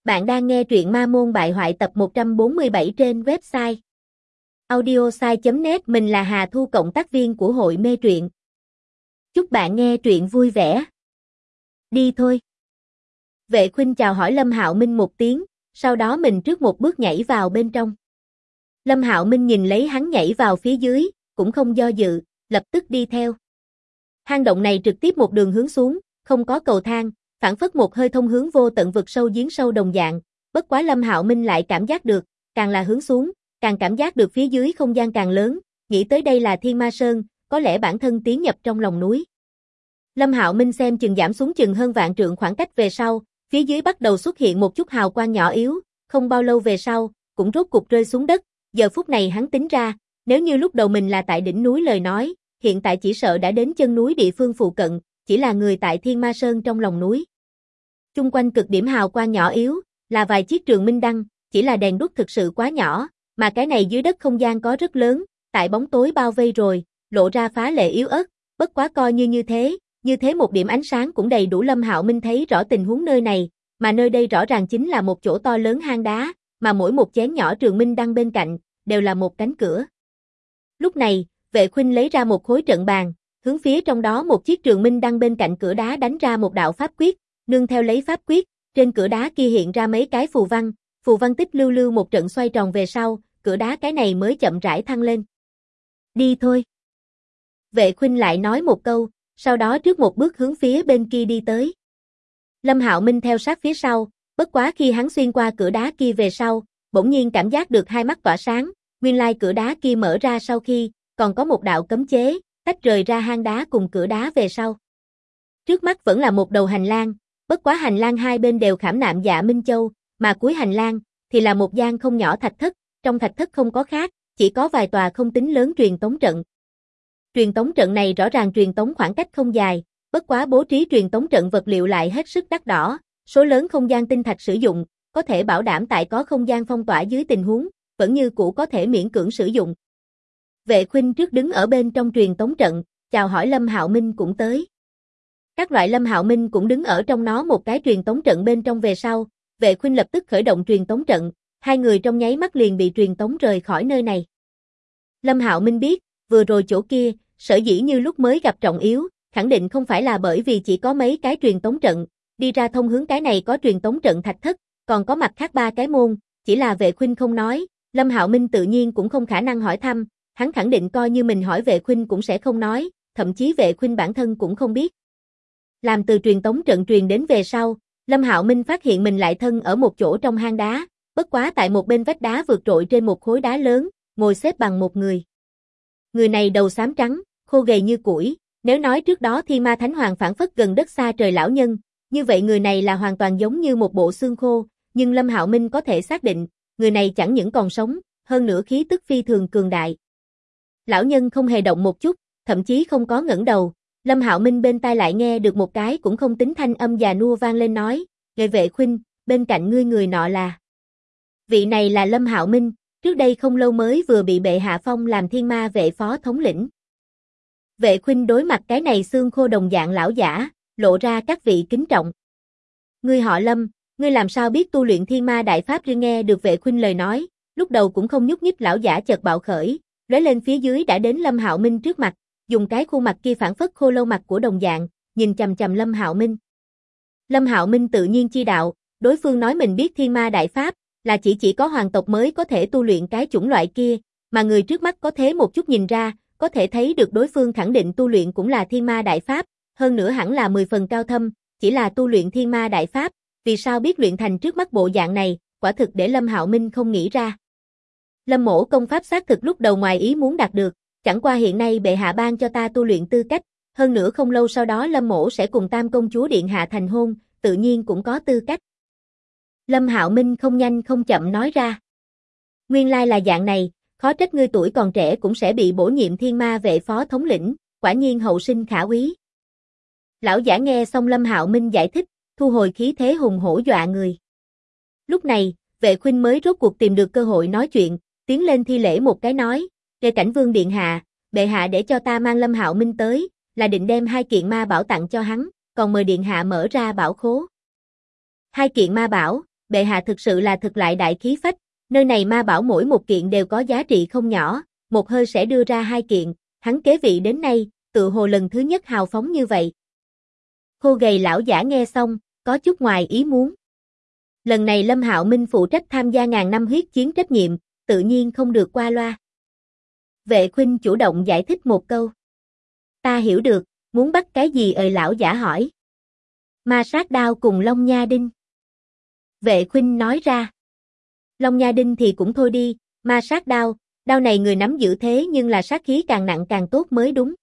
Bạn đang nghe truyện Ma Môn Bại Hoại tập 147 trên website audiosai.net. Mình là Hà Thu, cộng tác viên của hội mê truyện. Chúc bạn nghe truyện vui vẻ. Đi thôi. Vệ Khuynh chào hỏi Lâm Hạo Minh một tiếng, sau đó mình trước một bước nhảy vào bên trong. Lâm Hạo Minh nhìn lấy hắn nhảy vào phía dưới, cũng không do dự, lập tức đi theo. Hang động này trực tiếp một đường hướng xuống, không có cầu thang, phảng phất một hơi thông hướng vô tận vực sâu giếng sâu đồng dạng, bất quá Lâm Hạo Minh lại cảm giác được, càng là hướng xuống, càng cảm giác được phía dưới không gian càng lớn, nghĩ tới đây là Thiên Ma Sơn, có lẽ bản thân tiến nhập trong lòng núi. Lâm Hạo Minh xem chừng giảm xuống chừng hơn vạn trượng khoảng cách về sau, phía dưới bắt đầu xuất hiện một chút hào quang nhỏ yếu, không bao lâu về sau, cũng rốt cục rơi xuống đất, giờ phút này hắn tính ra, nếu như lúc đầu mình là tại đỉnh núi lời nói, hiện tại chỉ sợ đã đến chân núi địa phương phụ cận, chỉ là người tại Thiên Ma Sơn trong lòng núi. Chung quanh cực điểm hào quang nhỏ yếu, là vài chiếc trường minh đăng, chỉ là đèn đuốc thực sự quá nhỏ, mà cái này dưới đất không gian có rất lớn, tại bóng tối bao vây rồi, lộ ra phá lệ yếu ớt, bất quá coi như thế một điểm ánh sáng cũng đầy đủ. Lâm Hạo Minh thấy rõ tình huống nơi này, mà nơi đây rõ ràng chính là một chỗ to lớn hang đá, mà mỗi một chén nhỏ trường minh đăng bên cạnh, đều là một cánh cửa. Lúc này, Vệ Khuynh lấy ra một khối trận bàn, hướng phía trong đó một chiếc trường minh đăng bên cạnh cửa đá đánh ra một đạo pháp quyết, nương theo lấy pháp quyết, trên cửa đá kia hiện ra mấy cái phù văn tích lưu lưu một trận xoay tròn về sau, cửa đá cái này mới chậm rãi thăng lên. Đi thôi. Vệ Khuynh lại nói một câu, sau đó trước một bước hướng phía bên kia đi tới. Lâm Hạo Minh theo sát phía sau, bất quá khi hắn xuyên qua cửa đá kia về sau, bỗng nhiên cảm giác được hai mắt tỏa sáng, nguyên lai cửa đá kia mở ra sau khi, còn có một đạo cấm chế, tách rời ra hang đá cùng cửa đá về sau. Trước mắt vẫn là một đầu hành lang, bất quá hành lang hai bên đều khảm nạm Dạ Minh Châu, mà cuối hành lang thì là một gian không nhỏ thạch thất, trong thạch thất không có khác, chỉ có vài tòa không tính lớn truyền tống trận. Truyền tống trận này rõ ràng truyền tống khoảng cách không dài, bất quá bố trí truyền tống trận vật liệu lại hết sức đắt đỏ, số lớn không gian tinh thạch sử dụng, có thể bảo đảm tại có không gian phong tỏa dưới tình huống, vẫn như cũ có thể miễn cưỡng sử dụng. Vệ Khuynh trước đứng ở bên trong truyền tống trận, chào hỏi Lâm Hạo Minh cũng tới. Các loại Lâm Hạo Minh cũng đứng ở trong nó một cái truyền tống trận bên trong về sau, Vệ Khuynh lập tức khởi động truyền tống trận, hai người trong nháy mắt liền bị truyền tống rời khỏi nơi này. Lâm Hạo Minh biết, vừa rồi chỗ kia, sở dĩ như lúc mới gặp trọng yếu, khẳng định không phải là bởi vì chỉ có mấy cái truyền tống trận, đi ra thông hướng cái này có truyền tống trận thạch thất, còn có mặt khác ba cái môn, chỉ là Vệ Khuynh không nói, Lâm Hạo Minh tự nhiên cũng không khả năng hỏi thăm, hắn khẳng định coi như mình hỏi Vệ Khuynh cũng sẽ không nói, thậm chí Vệ Khuynh bản thân cũng không biết. Làm từ truyền tống trận truyền đến về sau, Lâm Hạo Minh phát hiện mình lại thân ở một chỗ trong hang đá, bất quá tại một bên vách đá vượt trội trên một khối đá lớn, ngồi xếp bằng một người. Người này đầu xám trắng, khô gầy như củi, nếu nói trước đó Thi Ma Thánh Hoàng phảng phất gần đất xa trời lão nhân, như vậy người này là hoàn toàn giống như một bộ xương khô, nhưng Lâm Hạo Minh có thể xác định, người này chẳng những còn sống, hơn nữa khí tức phi thường cường đại. Lão nhân không hề động một chút, thậm chí không có ngẩng đầu. Lâm Hạo Minh bên tai lại nghe được một cái cũng không tính thanh âm già nua vang lên nói, "Ngài Vệ Khuynh, bên cạnh ngươi người nọ là?" Vị này là Lâm Hạo Minh, trước đây không lâu mới vừa bị bệ hạ phong làm Thiên Ma vệ phó thống lĩnh. Vệ Khuynh đối mặt cái này xương khô đồng dạng lão giả, lộ ra các vị kính trọng. "Ngươi họ Lâm, ngươi làm sao biết tu luyện Thiên Ma đại pháp?" Nghe được Vệ Khuynh lời nói, lúc đầu cũng không nhúc nhích lão giả chợt bạo khởi, lóe lên phía dưới đã đến Lâm Hạo Minh trước mặt, dùng cái khuôn mặt kia phảng phất khô lâu mặt của đồng dạng, nhìn chằm chằm Lâm Hạo Minh. Lâm Hạo Minh tự nhiên chi đạo, đối phương nói mình biết Thiên Ma đại pháp, là chỉ có hoàng tộc mới có thể tu luyện cái chủng loại kia, mà người trước mắt có thế một chút nhìn ra, có thể thấy được đối phương khẳng định tu luyện cũng là Thiên Ma đại pháp, hơn nữa hẳn là 10 phần cao thâm, chỉ là tu luyện Thiên Ma đại pháp, vì sao biết luyện thành trước mắt bộ dạng này, quả thực để Lâm Hạo Minh không nghĩ ra. Lâm mỗ công pháp xác thực lúc đầu ngoài ý muốn đạt được, chẳng qua hiện nay bệ hạ ban cho ta tu luyện tư cách, hơn nữa không lâu sau đó Lâm mỗ sẽ cùng Tam công chúa điện hạ thành hôn, tự nhiên cũng có tư cách. Lâm Hạo Minh không nhanh không chậm nói ra. Nguyên lai là dạng này, khó trách ngươi tuổi còn trẻ cũng sẽ bị bổ nhiệm Thiên Ma vệ phó thống lĩnh, quả nhiên hậu sinh khả quý. Lão giả nghe xong Lâm Hạo Minh giải thích, thu hồi khí thế hùng hổ dọa người. Lúc này, Vệ Khuynh mới rốt cuộc tìm được cơ hội nói chuyện, tiến lên thi lễ một cái nói, "Đề Cảnh Vương điện hạ, bệ hạ để cho ta mang Lâm Hạo Minh tới, là định đem 2 kiện ma bảo tặng cho hắn, còn mời điện hạ mở ra bảo khố." 2 kiện ma bảo, bệ hạ thực sự là thực lại đại khí phách, nơi này ma bảo mỗi một kiện đều có giá trị không nhỏ, một hơi sẽ đưa ra 2 kiện, hắn kế vị đến nay, tự hồ lần thứ nhất hào phóng như vậy. Khô gầy lão giả nghe xong, có chút ngoài ý muốn. Lần này Lâm Hạo Minh phụ trách tham gia ngàn năm huyết chiến trách nhiệm, tự nhiên không được qua loa. Vệ Khuynh chủ động giải thích một câu. Ta hiểu được, muốn bắt cái gì lão giả hỏi. Ma sát đao cùng Long Nha Đinh. Vệ Khuynh nói ra. Long Nha Đinh thì cũng thôi đi, ma sát đao, đao này người nắm giữ thế nhưng là sát khí càng nặng càng tốt mới đúng.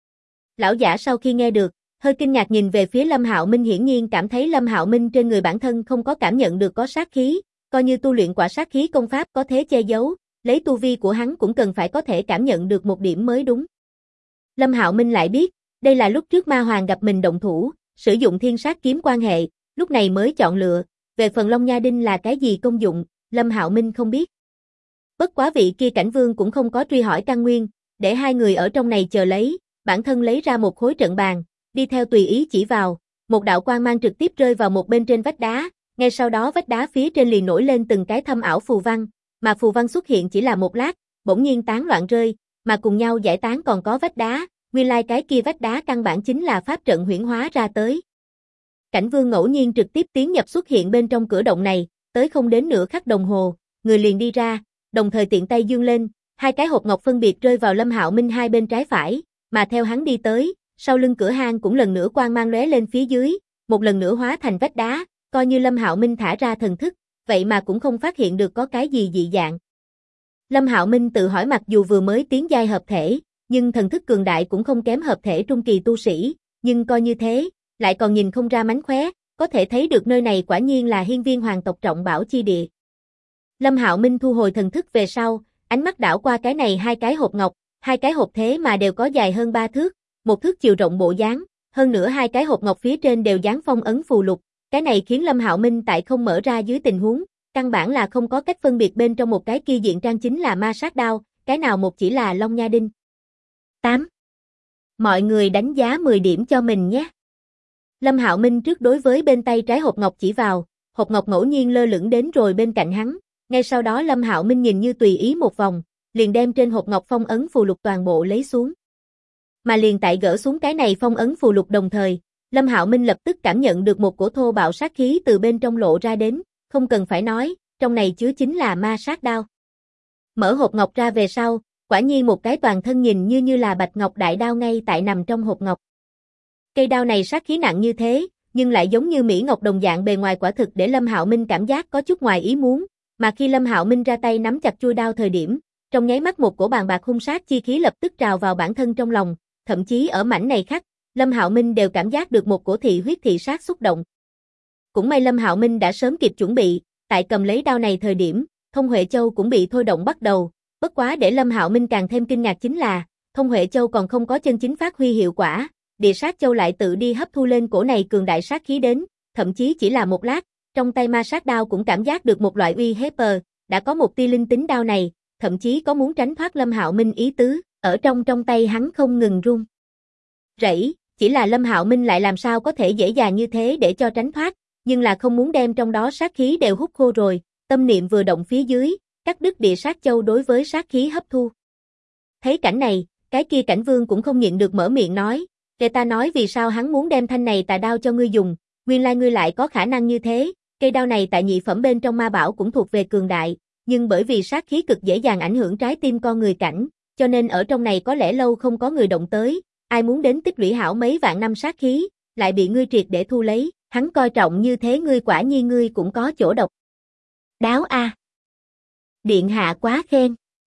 Lão giả sau khi nghe được, hơi kinh ngạc nhìn về phía Lâm Hạo Minh, hiển nhiên cảm thấy Lâm Hạo Minh trên người bản thân không có cảm nhận được có sát khí, coi như tu luyện quả sát khí công pháp có thế che giấu, lấy tu vi của hắn cũng cần phải có thể cảm nhận được một điểm mới đúng. Lâm Hạo Minh lại biết, đây là lúc trước Ma Hoàng gặp mình động thủ, sử dụng thiên sát kiếm quan hệ, lúc này mới chọn lựa, về phần Long Nha Đinh là cái gì công dụng, Lâm Hạo Minh không biết. Bất quá vị kia cảnh vương cũng không có truy hỏi căn nguyên, để hai người ở trong này chờ lấy, bản thân lấy ra một khối trận bàn, đi theo tùy ý chỉ vào, một đạo quang mang trực tiếp rơi vào một bên trên vách đá, ngay sau đó vách đá phía trên liền nổi lên từng cái thâm ảo phù văn, mà phù văn xuất hiện chỉ là một lát, bỗng nhiên tán loạn rơi, mà cùng nhau giải tán còn có vách đá, nguyên lai cái kia vách đá căn bản chính là pháp trận huyễn hóa ra tới. Cảnh vương ngẫu nhiên trực tiếp tiến nhập xuất hiện bên trong cửa động này, tới không đến nửa khắc đồng hồ, người liền đi ra, đồng thời tiện tay giương lên, 2 cái hộp ngọc phân biệt rơi vào Lâm Hạo Minh hai bên trái phải, mà theo hắn đi tới, sau lưng cửa hang cũng lần nữa quang mang lóe lên phía dưới, một lần nữa hóa thành vách đá, coi như Lâm Hạo Minh thả ra thần thức, vậy mà cũng không phát hiện được có cái gì dị dạng. Lâm Hạo Minh tự hỏi mặc dù vừa mới tiến giai hợp thể, nhưng thần thức cường đại cũng không kém hợp thể trung kỳ tu sĩ, nhưng coi như thế, lại còn nhìn không ra mánh khóe, có thể thấy được nơi này quả nhiên là hiên viên hoàng tộc trọng bảo chi địa. Lâm Hạo Minh thu hồi thần thức về sau, ánh mắt đảo qua cái này 2 cái hộp ngọc, 2 cái hộp thế mà đều có dài hơn 3 thước, 1 thước chiều rộng bộ dáng, hơn nữa 2 cái hộp ngọc phía trên đều dán phong ấn phù lục, cái này khiến Lâm Hạo Minh tại không mở ra dưới tình huống, căn bản là không có cách phân biệt bên trong một cái kia diện trang chính là ma sát đao, cái nào một chỉ là Long Nha Đinh. 8. Mọi người đánh giá 10 điểm cho mình nhé. Lâm Hạo Minh trước đối với bên tay trái hộp ngọc chỉ vào, hộp ngọc ngẫu nhiên lơ lửng đến rồi bên cạnh hắn, ngay sau đó Lâm Hạo Minh nhìn như tùy ý một vòng, liền đem trên hộp ngọc phong ấn phù lục toàn bộ lấy xuống. Mà liền tại gỡ xuống cái này phong ấn phù lục đồng thời, Lâm Hạo Minh lập tức cảm nhận được một cổ thô bạo sát khí từ bên trong lộ ra đến, không cần phải nói, trong này chứa chính là ma sát đao. Mở hộp ngọc ra về sau, quả nhiên một cái toàn thân nhìn như là bạch ngọc đại đao ngay tại nằm trong hộp ngọc. Cây đao này sát khí nặng như thế, nhưng lại giống như mỹ ngọc đồng dạng bề ngoài quả thực để Lâm Hạo Minh cảm giác có chút ngoài ý muốn, mà khi Lâm Hạo Minh ra tay nắm chặt chuôi đao thời điểm, trong nháy mắt một cổ bàn bạc hung sát chi khí lập tức trào vào bản thân trong lòng, thậm chí ở mảnh này khắc, Lâm Hạo Minh đều cảm giác được một cổ thị huyết thị sát xúc động. Cũng may Lâm Hạo Minh đã sớm kịp chuẩn bị, tại cầm lấy đao này thời điểm, Thông Huệ Châu cũng bị thôi động bắt đầu, bất quá để Lâm Hạo Minh càng thêm kinh ngạc chính là, Thông Huệ Châu còn không có chân chính phát huy hiệu quả, Địa Sát Châu lại tự đi hấp thu lên cổ này cường đại sát khí đến, thậm chí chỉ là một lát, trong tay ma sát đao cũng cảm giác được một loại uy hiếp, đã có một tia linh tính đao này, thậm chí có muốn tránh thoát Lâm Hạo Minh ý tứ, ở trong tay hắn không ngừng run rẩy, chỉ là Lâm Hạo Minh lại làm sao có thể dễ dàng như thế để cho tránh thoát, nhưng là không muốn đem trong đó sát khí đều hút khô rồi, tâm niệm vừa động phía dưới, cắt đứt Địa Sát Châu đối với sát khí hấp thu. Thấy cảnh này, cái kia cảnh vương cũng không nhịn được mở miệng nói, kể ta nói vì sao hắn muốn đem thanh này tà đao cho ngươi dùng, nguyên lai ngươi lại có khả năng như thế, cây đao này tại nhị phẩm bên trong ma bảo cũng thuộc về cường đại, nhưng bởi vì sát khí cực dễ dàng ảnh hưởng trái tim con người cảnh, cho nên ở trong này có lẽ lâu không có người động tới, ai muốn đến tích lũy hảo mấy vạn năm sát khí, lại bị ngươi triệt để thu lấy, hắn coi trọng như thế ngươi quả nhiên ngươi cũng có chỗ độc. Đáo a. Điện hạ quá khen.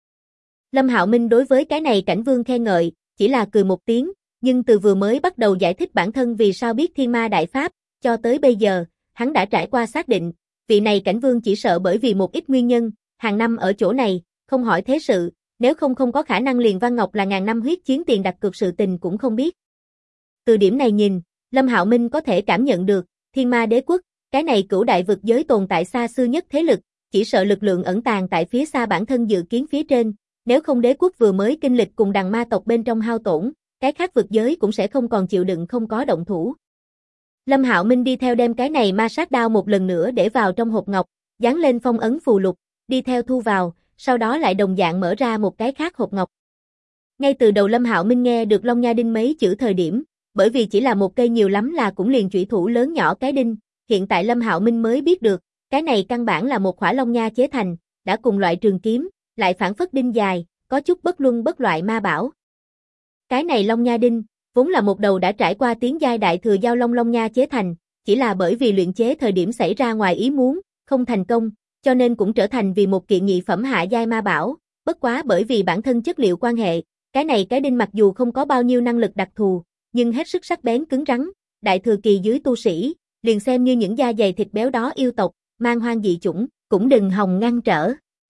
Lâm Hạo Minh đối với cái này cảnh vương khen ngợi, chỉ là cười một tiếng, nhưng từ vừa mới bắt đầu giải thích bản thân vì sao biết Thiên Ma Đại Pháp, cho tới bây giờ, hắn đã trải qua xác định, vị này cảnh vương chỉ sợ bởi vì một ít nguyên nhân, hàng năm ở chỗ này, không hỏi thế sự, nếu không có khả năng liền Văn Ngọc là ngàn năm huyết chiến tiền đặt cược sự tình cũng không biết. Từ điểm này nhìn, Lâm Hạo Minh có thể cảm nhận được, Thiên Ma Đế Quốc, cái này cửu đại vực giới tồn tại xa xưa nhất thế lực, chỉ sợ lực lượng ẩn tàng tại phía xa bản thân dự kiến phía trên, nếu không đế quốc vừa mới kinh lịch cùng đằng ma tộc bên trong hao tổn, cái khác vực giới cũng sẽ không còn chịu đựng không có động thủ. Lâm Hạo Minh đi theo đem cái này ma sát đao một lần nữa để vào trong hộp ngọc, dán lên phong ấn phù lục, đi theo thu vào, sau đó lại đồng dạng mở ra một cái khác hộp ngọc. Ngay từ đầu Lâm Hạo Minh nghe được Long Nha Đinh mấy chữ thời điểm, bởi vì chỉ là một cây nhiều lắm là cũng liền chủy thủ lớn nhỏ cái đinh, hiện tại Lâm Hạo Minh mới biết được, cái này căn bản là một khỏa Long Nha chế thành, đã cùng loại trường kiếm, lại phản phất đinh dài, có chút bất luân bất loại ma bảo. Cái này Long Nha Đinh, vốn là một đầu đã trải qua tiến giai đại thừa giao long Long Nha chế thành, chỉ là bởi vì luyện chế thời điểm xảy ra ngoài ý muốn, không thành công, cho nên cũng trở thành vì một kiện nhị phẩm hạ giai ma bảo, bất quá bởi vì bản thân chất liệu quan hệ, cái này cái đinh mặc dù không có bao nhiêu năng lực đặc thù, nhưng hết sức sắc bén cứng rắn, đại thừa kỳ dưới tu sĩ, liền xem như những da dày thịt béo đó yêu tộc, mang hoang dị chủng, cũng đừng hòng ngăn trở.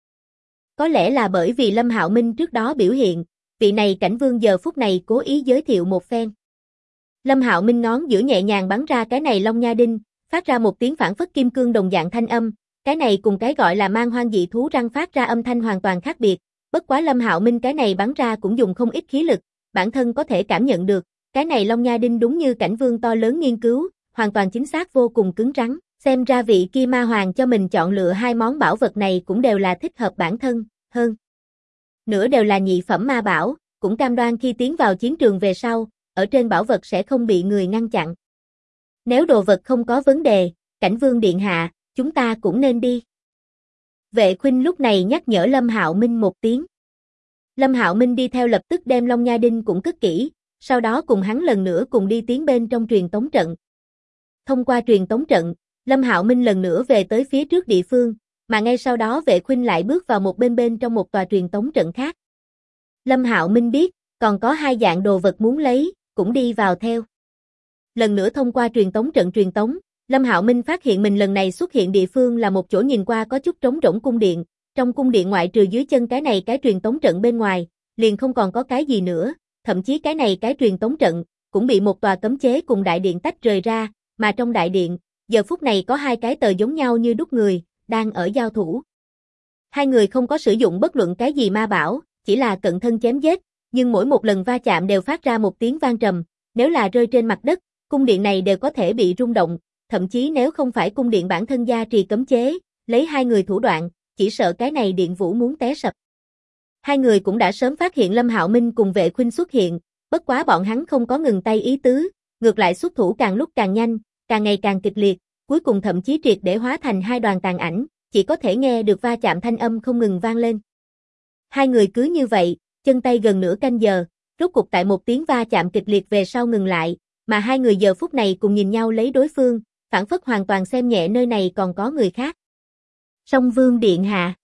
Có lẽ là bởi vì Lâm Hạo Minh trước đó biểu hiện, vị này cảnh vương giờ phút này cố ý giới thiệu một phen. Lâm Hạo Minh ngón giữa nhẹ nhàng bắn ra cái này Long Nha Đinh, phát ra một tiếng phản phất kim cương đồng dạng thanh âm, cái này cùng cái gọi là mang hoang dị thú răng phát ra âm thanh hoàn toàn khác biệt, bất quá Lâm Hạo Minh cái này bắn ra cũng dùng không ít khí lực, bản thân có thể cảm nhận được, cái này Long Nha Đinh đúng như cảnh vương to lớn nghiên cứu, hoàn toàn chính xác vô cùng cứng rắn, xem ra vị kia ma hoàng cho mình chọn lựa hai món bảo vật này cũng đều là thích hợp bản thân, hơn nữa đều là nhị phẩm ma bảo, cũng cam đoan khi tiến vào chiến trường về sau, ở trên bảo vật sẽ không bị người ngăn chặn. Nếu đồ vật không có vấn đề, cảnh vương điện hạ, chúng ta cũng nên đi. Vệ Khuynh lúc này nhắc nhở Lâm Hạo Minh một tiếng. Lâm Hạo Minh đi theo lập tức đem Long Nha Đinh cũng cất kỹ, sau đó cùng hắn lần nữa cùng đi tiến bên trong truyền tống trận. Thông qua truyền tống trận, Lâm Hạo Minh lần nữa về tới phía trước địa phương, mà ngay sau đó Vệ Khuynh lại bước vào một bên trong một tòa truyền tống trận khác. Lâm Hạo Minh biết, còn có hai dạng đồ vật muốn lấy, cũng đi vào theo. Lần nữa thông qua truyền tống trận truyền tống, Lâm Hạo Minh phát hiện mình lần này xuất hiện địa phương là một chỗ nhìn qua có chút trống rỗng cung điện, trong cung điện ngoại trừ dưới chân cái này cái truyền tống trận bên ngoài, liền không còn có cái gì nữa, thậm chí cái này cái truyền tống trận cũng bị một tòa cấm chế cùng đại điện tách rời ra, mà trong đại điện, giờ phút này có hai cái tờ giống nhau như đúc người, đang ở giao thủ. Hai người không có sử dụng bất luận cái gì ma bảo, chỉ là cận thân chém giết, nhưng mỗi một lần va chạm đều phát ra một tiếng vang trầm, nếu là rơi trên mặt đất, cung điện này đều có thể bị rung động, thậm chí nếu không phải cung điện bản thân gia trì cấm chế, lấy hai người thủ đoạn, chỉ sợ cái này điện vũ muốn té sập. Hai người cũng đã sớm phát hiện Lâm Hạo Minh cùng Vệ Khuynh xuất hiện, bất quá bọn hắn không có ngừng tay ý tứ, ngược lại xuất thủ càng lúc càng nhanh, càng ngày càng kịch liệt, cuối cùng thậm chí triệt để hóa thành hai đoàn tàn ảnh, chỉ có thể nghe được va chạm thanh âm không ngừng vang lên. Hai người cứ như vậy, chân tay gần nửa canh giờ, rốt cục tại một tiếng va chạm kịch liệt về sau ngừng lại, mà hai người giờ phút này cùng nhìn nhau lấy đối phương, phản phất hoàn toàn xem nhẹ nơi này còn có người khác. Song Vương điện hạ.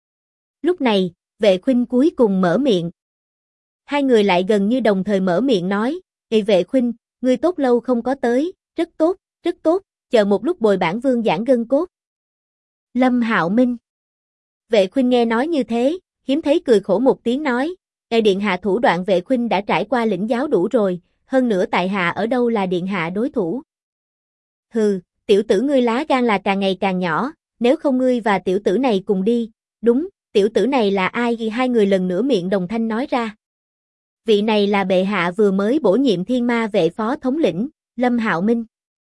Lúc này, Vệ Khuynh cuối cùng mở miệng. Hai người lại gần như đồng thời mở miệng nói, "Ê Vệ Khuynh, ngươi tốt lâu không có tới, rất tốt, chờ một lúc bồi bản vương giãn gân cốt." Lâm Hạo Minh. Vệ Khuynh nghe nói như thế, hiếm thấy cười khổ một tiếng nói, "Ê điện hạ thủ đoạn Vệ Khuynh đã trải qua lĩnh giáo đủ rồi, hơn nữa tại hạ ở đâu là điện hạ đối thủ." "Hừ, tiểu tử ngươi lá gan là càng ngày càng nhỏ, nếu không ngươi và tiểu tử này cùng đi." "Đúng, tiểu tử này là ai?" Hai người lần nữa miệng đồng thanh nói ra. "Vị này là bệ hạ vừa mới bổ nhiệm Thiên Ma vệ phó thống lĩnh, Lâm Hạo Minh."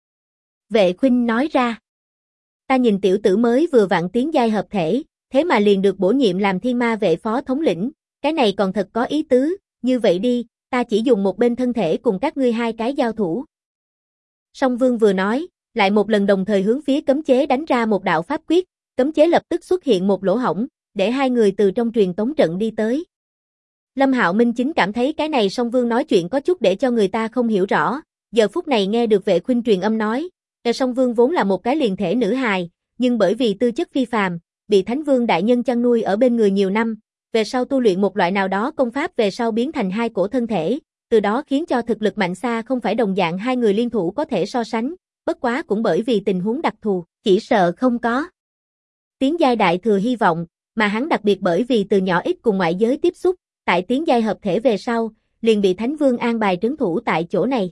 Vệ Khuynh nói ra. "Ta nhìn tiểu tử mới vừa vặn tiến giai hợp thể, thế mà liền được bổ nhiệm làm Thiên Ma vệ phó thống lĩnh, cái này còn thật có ý tứ, như vậy đi, ta chỉ dùng một bên thân thể cùng các ngươi hai cái giao thủ." Song Vương vừa nói, lại một lần đồng thời hướng phía cấm chế đánh ra một đạo pháp quyết, cấm chế lập tức xuất hiện một lỗ hổng, để hai người từ trong truyền tống trận đi tới. Lâm Hạo Minh chính cảm thấy cái này Song Vương nói chuyện có chút để cho người ta không hiểu rõ, giờ phút này nghe được Vệ Khuynh truyền âm nói, Song Vương vốn là một cái liền thể nữ hài, nhưng bởi vì tư chất phi phàm, bị Thánh Vương đại nhân chăn nuôi ở bên người nhiều năm, về sau tu luyện một loại nào đó công pháp về sau biến thành hai cổ thân thể, từ đó khiến cho thực lực mạnh xa không phải đồng dạng hai người liên thủ có thể so sánh, bất quá cũng bởi vì tình huống đặc thù, chỉ sợ không có tiến giai đại thừa hy vọng, mà hắn đặc biệt bởi vì từ nhỏ ít cùng ngoại giới tiếp xúc, tại tiến giai hợp thể về sau, liền bị Thánh Vương an bài trấn thủ tại chỗ này.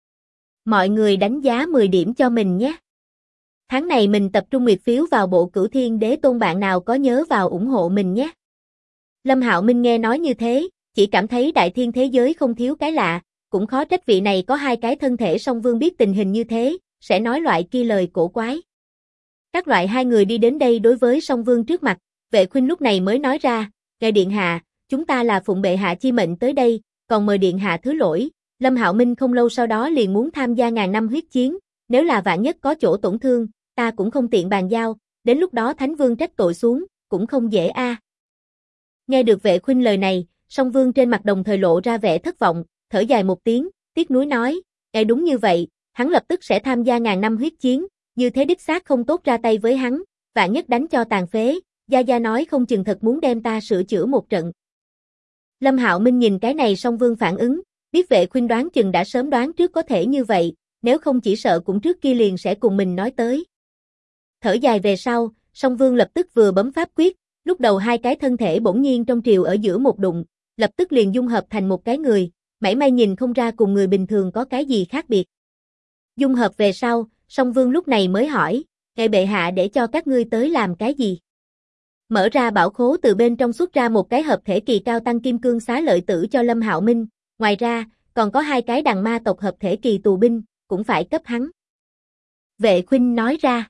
Mọi người đánh giá 10 điểm cho mình nhé. Tháng này mình tập trung nguyệt phiếu vào bộ Cửu Thiên Đế Tôn, bạn nào có nhớ vào ủng hộ mình nhé. Lâm Hạo Minh nghe nói như thế, chỉ cảm thấy đại thiên thế giới không thiếu cái lạ, cũng khó trách vị này có hai cái thân thể Song Vương biết tình hình như thế, sẽ nói loại kia lời cổ quái. Các loại hai người đi đến đây đối với song vương trước mặt, Vệ Khuynh lúc này mới nói ra, ngài điện hạ, chúng ta là phụng bệ hạ chi mệnh tới đây, còn mời điện hạ thứ lỗi, Lâm Hạo Minh không lâu sau đó liền muốn tham gia ngàn năm huyết chiến, nếu là vạn nhất có chỗ tổn thương, ta cũng không tiện bàn giao, đến lúc đó Thánh Vương trách tội xuống, cũng không dễ a. Nghe được Vệ Khuynh lời này, song vương trên mặt đồng thời lộ ra vẻ thất vọng, thở dài một tiếng, tiếc nuối nói, đúng như vậy, hắn lập tức sẽ tham gia ngàn năm huyết chiến, như thế đích xác không tốt ra tay với hắn, vạn nhất đánh cho tàn phế, Gia Gia nói không chừng thật muốn đem ta sửa chữa một trận. Lâm Hạo Minh nhìn cái này song vương phản ứng, biết Vệ Khuynh đoán chừng đã sớm đoán trước có thể như vậy, nếu không chỉ sợ cũng trước kia liền sẽ cùng mình nói tới. Thở dài về sau, song vương lập tức vừa bấm pháp quyết, lúc đầu hai cái thân thể bỗng nhiên trong triều ở giữa một đụng, lập tức liền dung hợp thành một cái người, mảy may nhìn không ra cùng người bình thường có cái gì khác biệt. Dung hợp về sau, song vương lúc này mới hỏi, ngài bệ hạ để cho các ngươi tới làm cái gì? Mở ra bảo khố từ bên trong xuất ra một cái hợp thể kỳ cao tăng kim cương xá lợi tử cho Lâm Hạo Minh, ngoài ra, còn có hai cái đằng ma tộc hợp thể kỳ tù binh, cũng phải cấp hắn. Vệ Khuynh nói ra.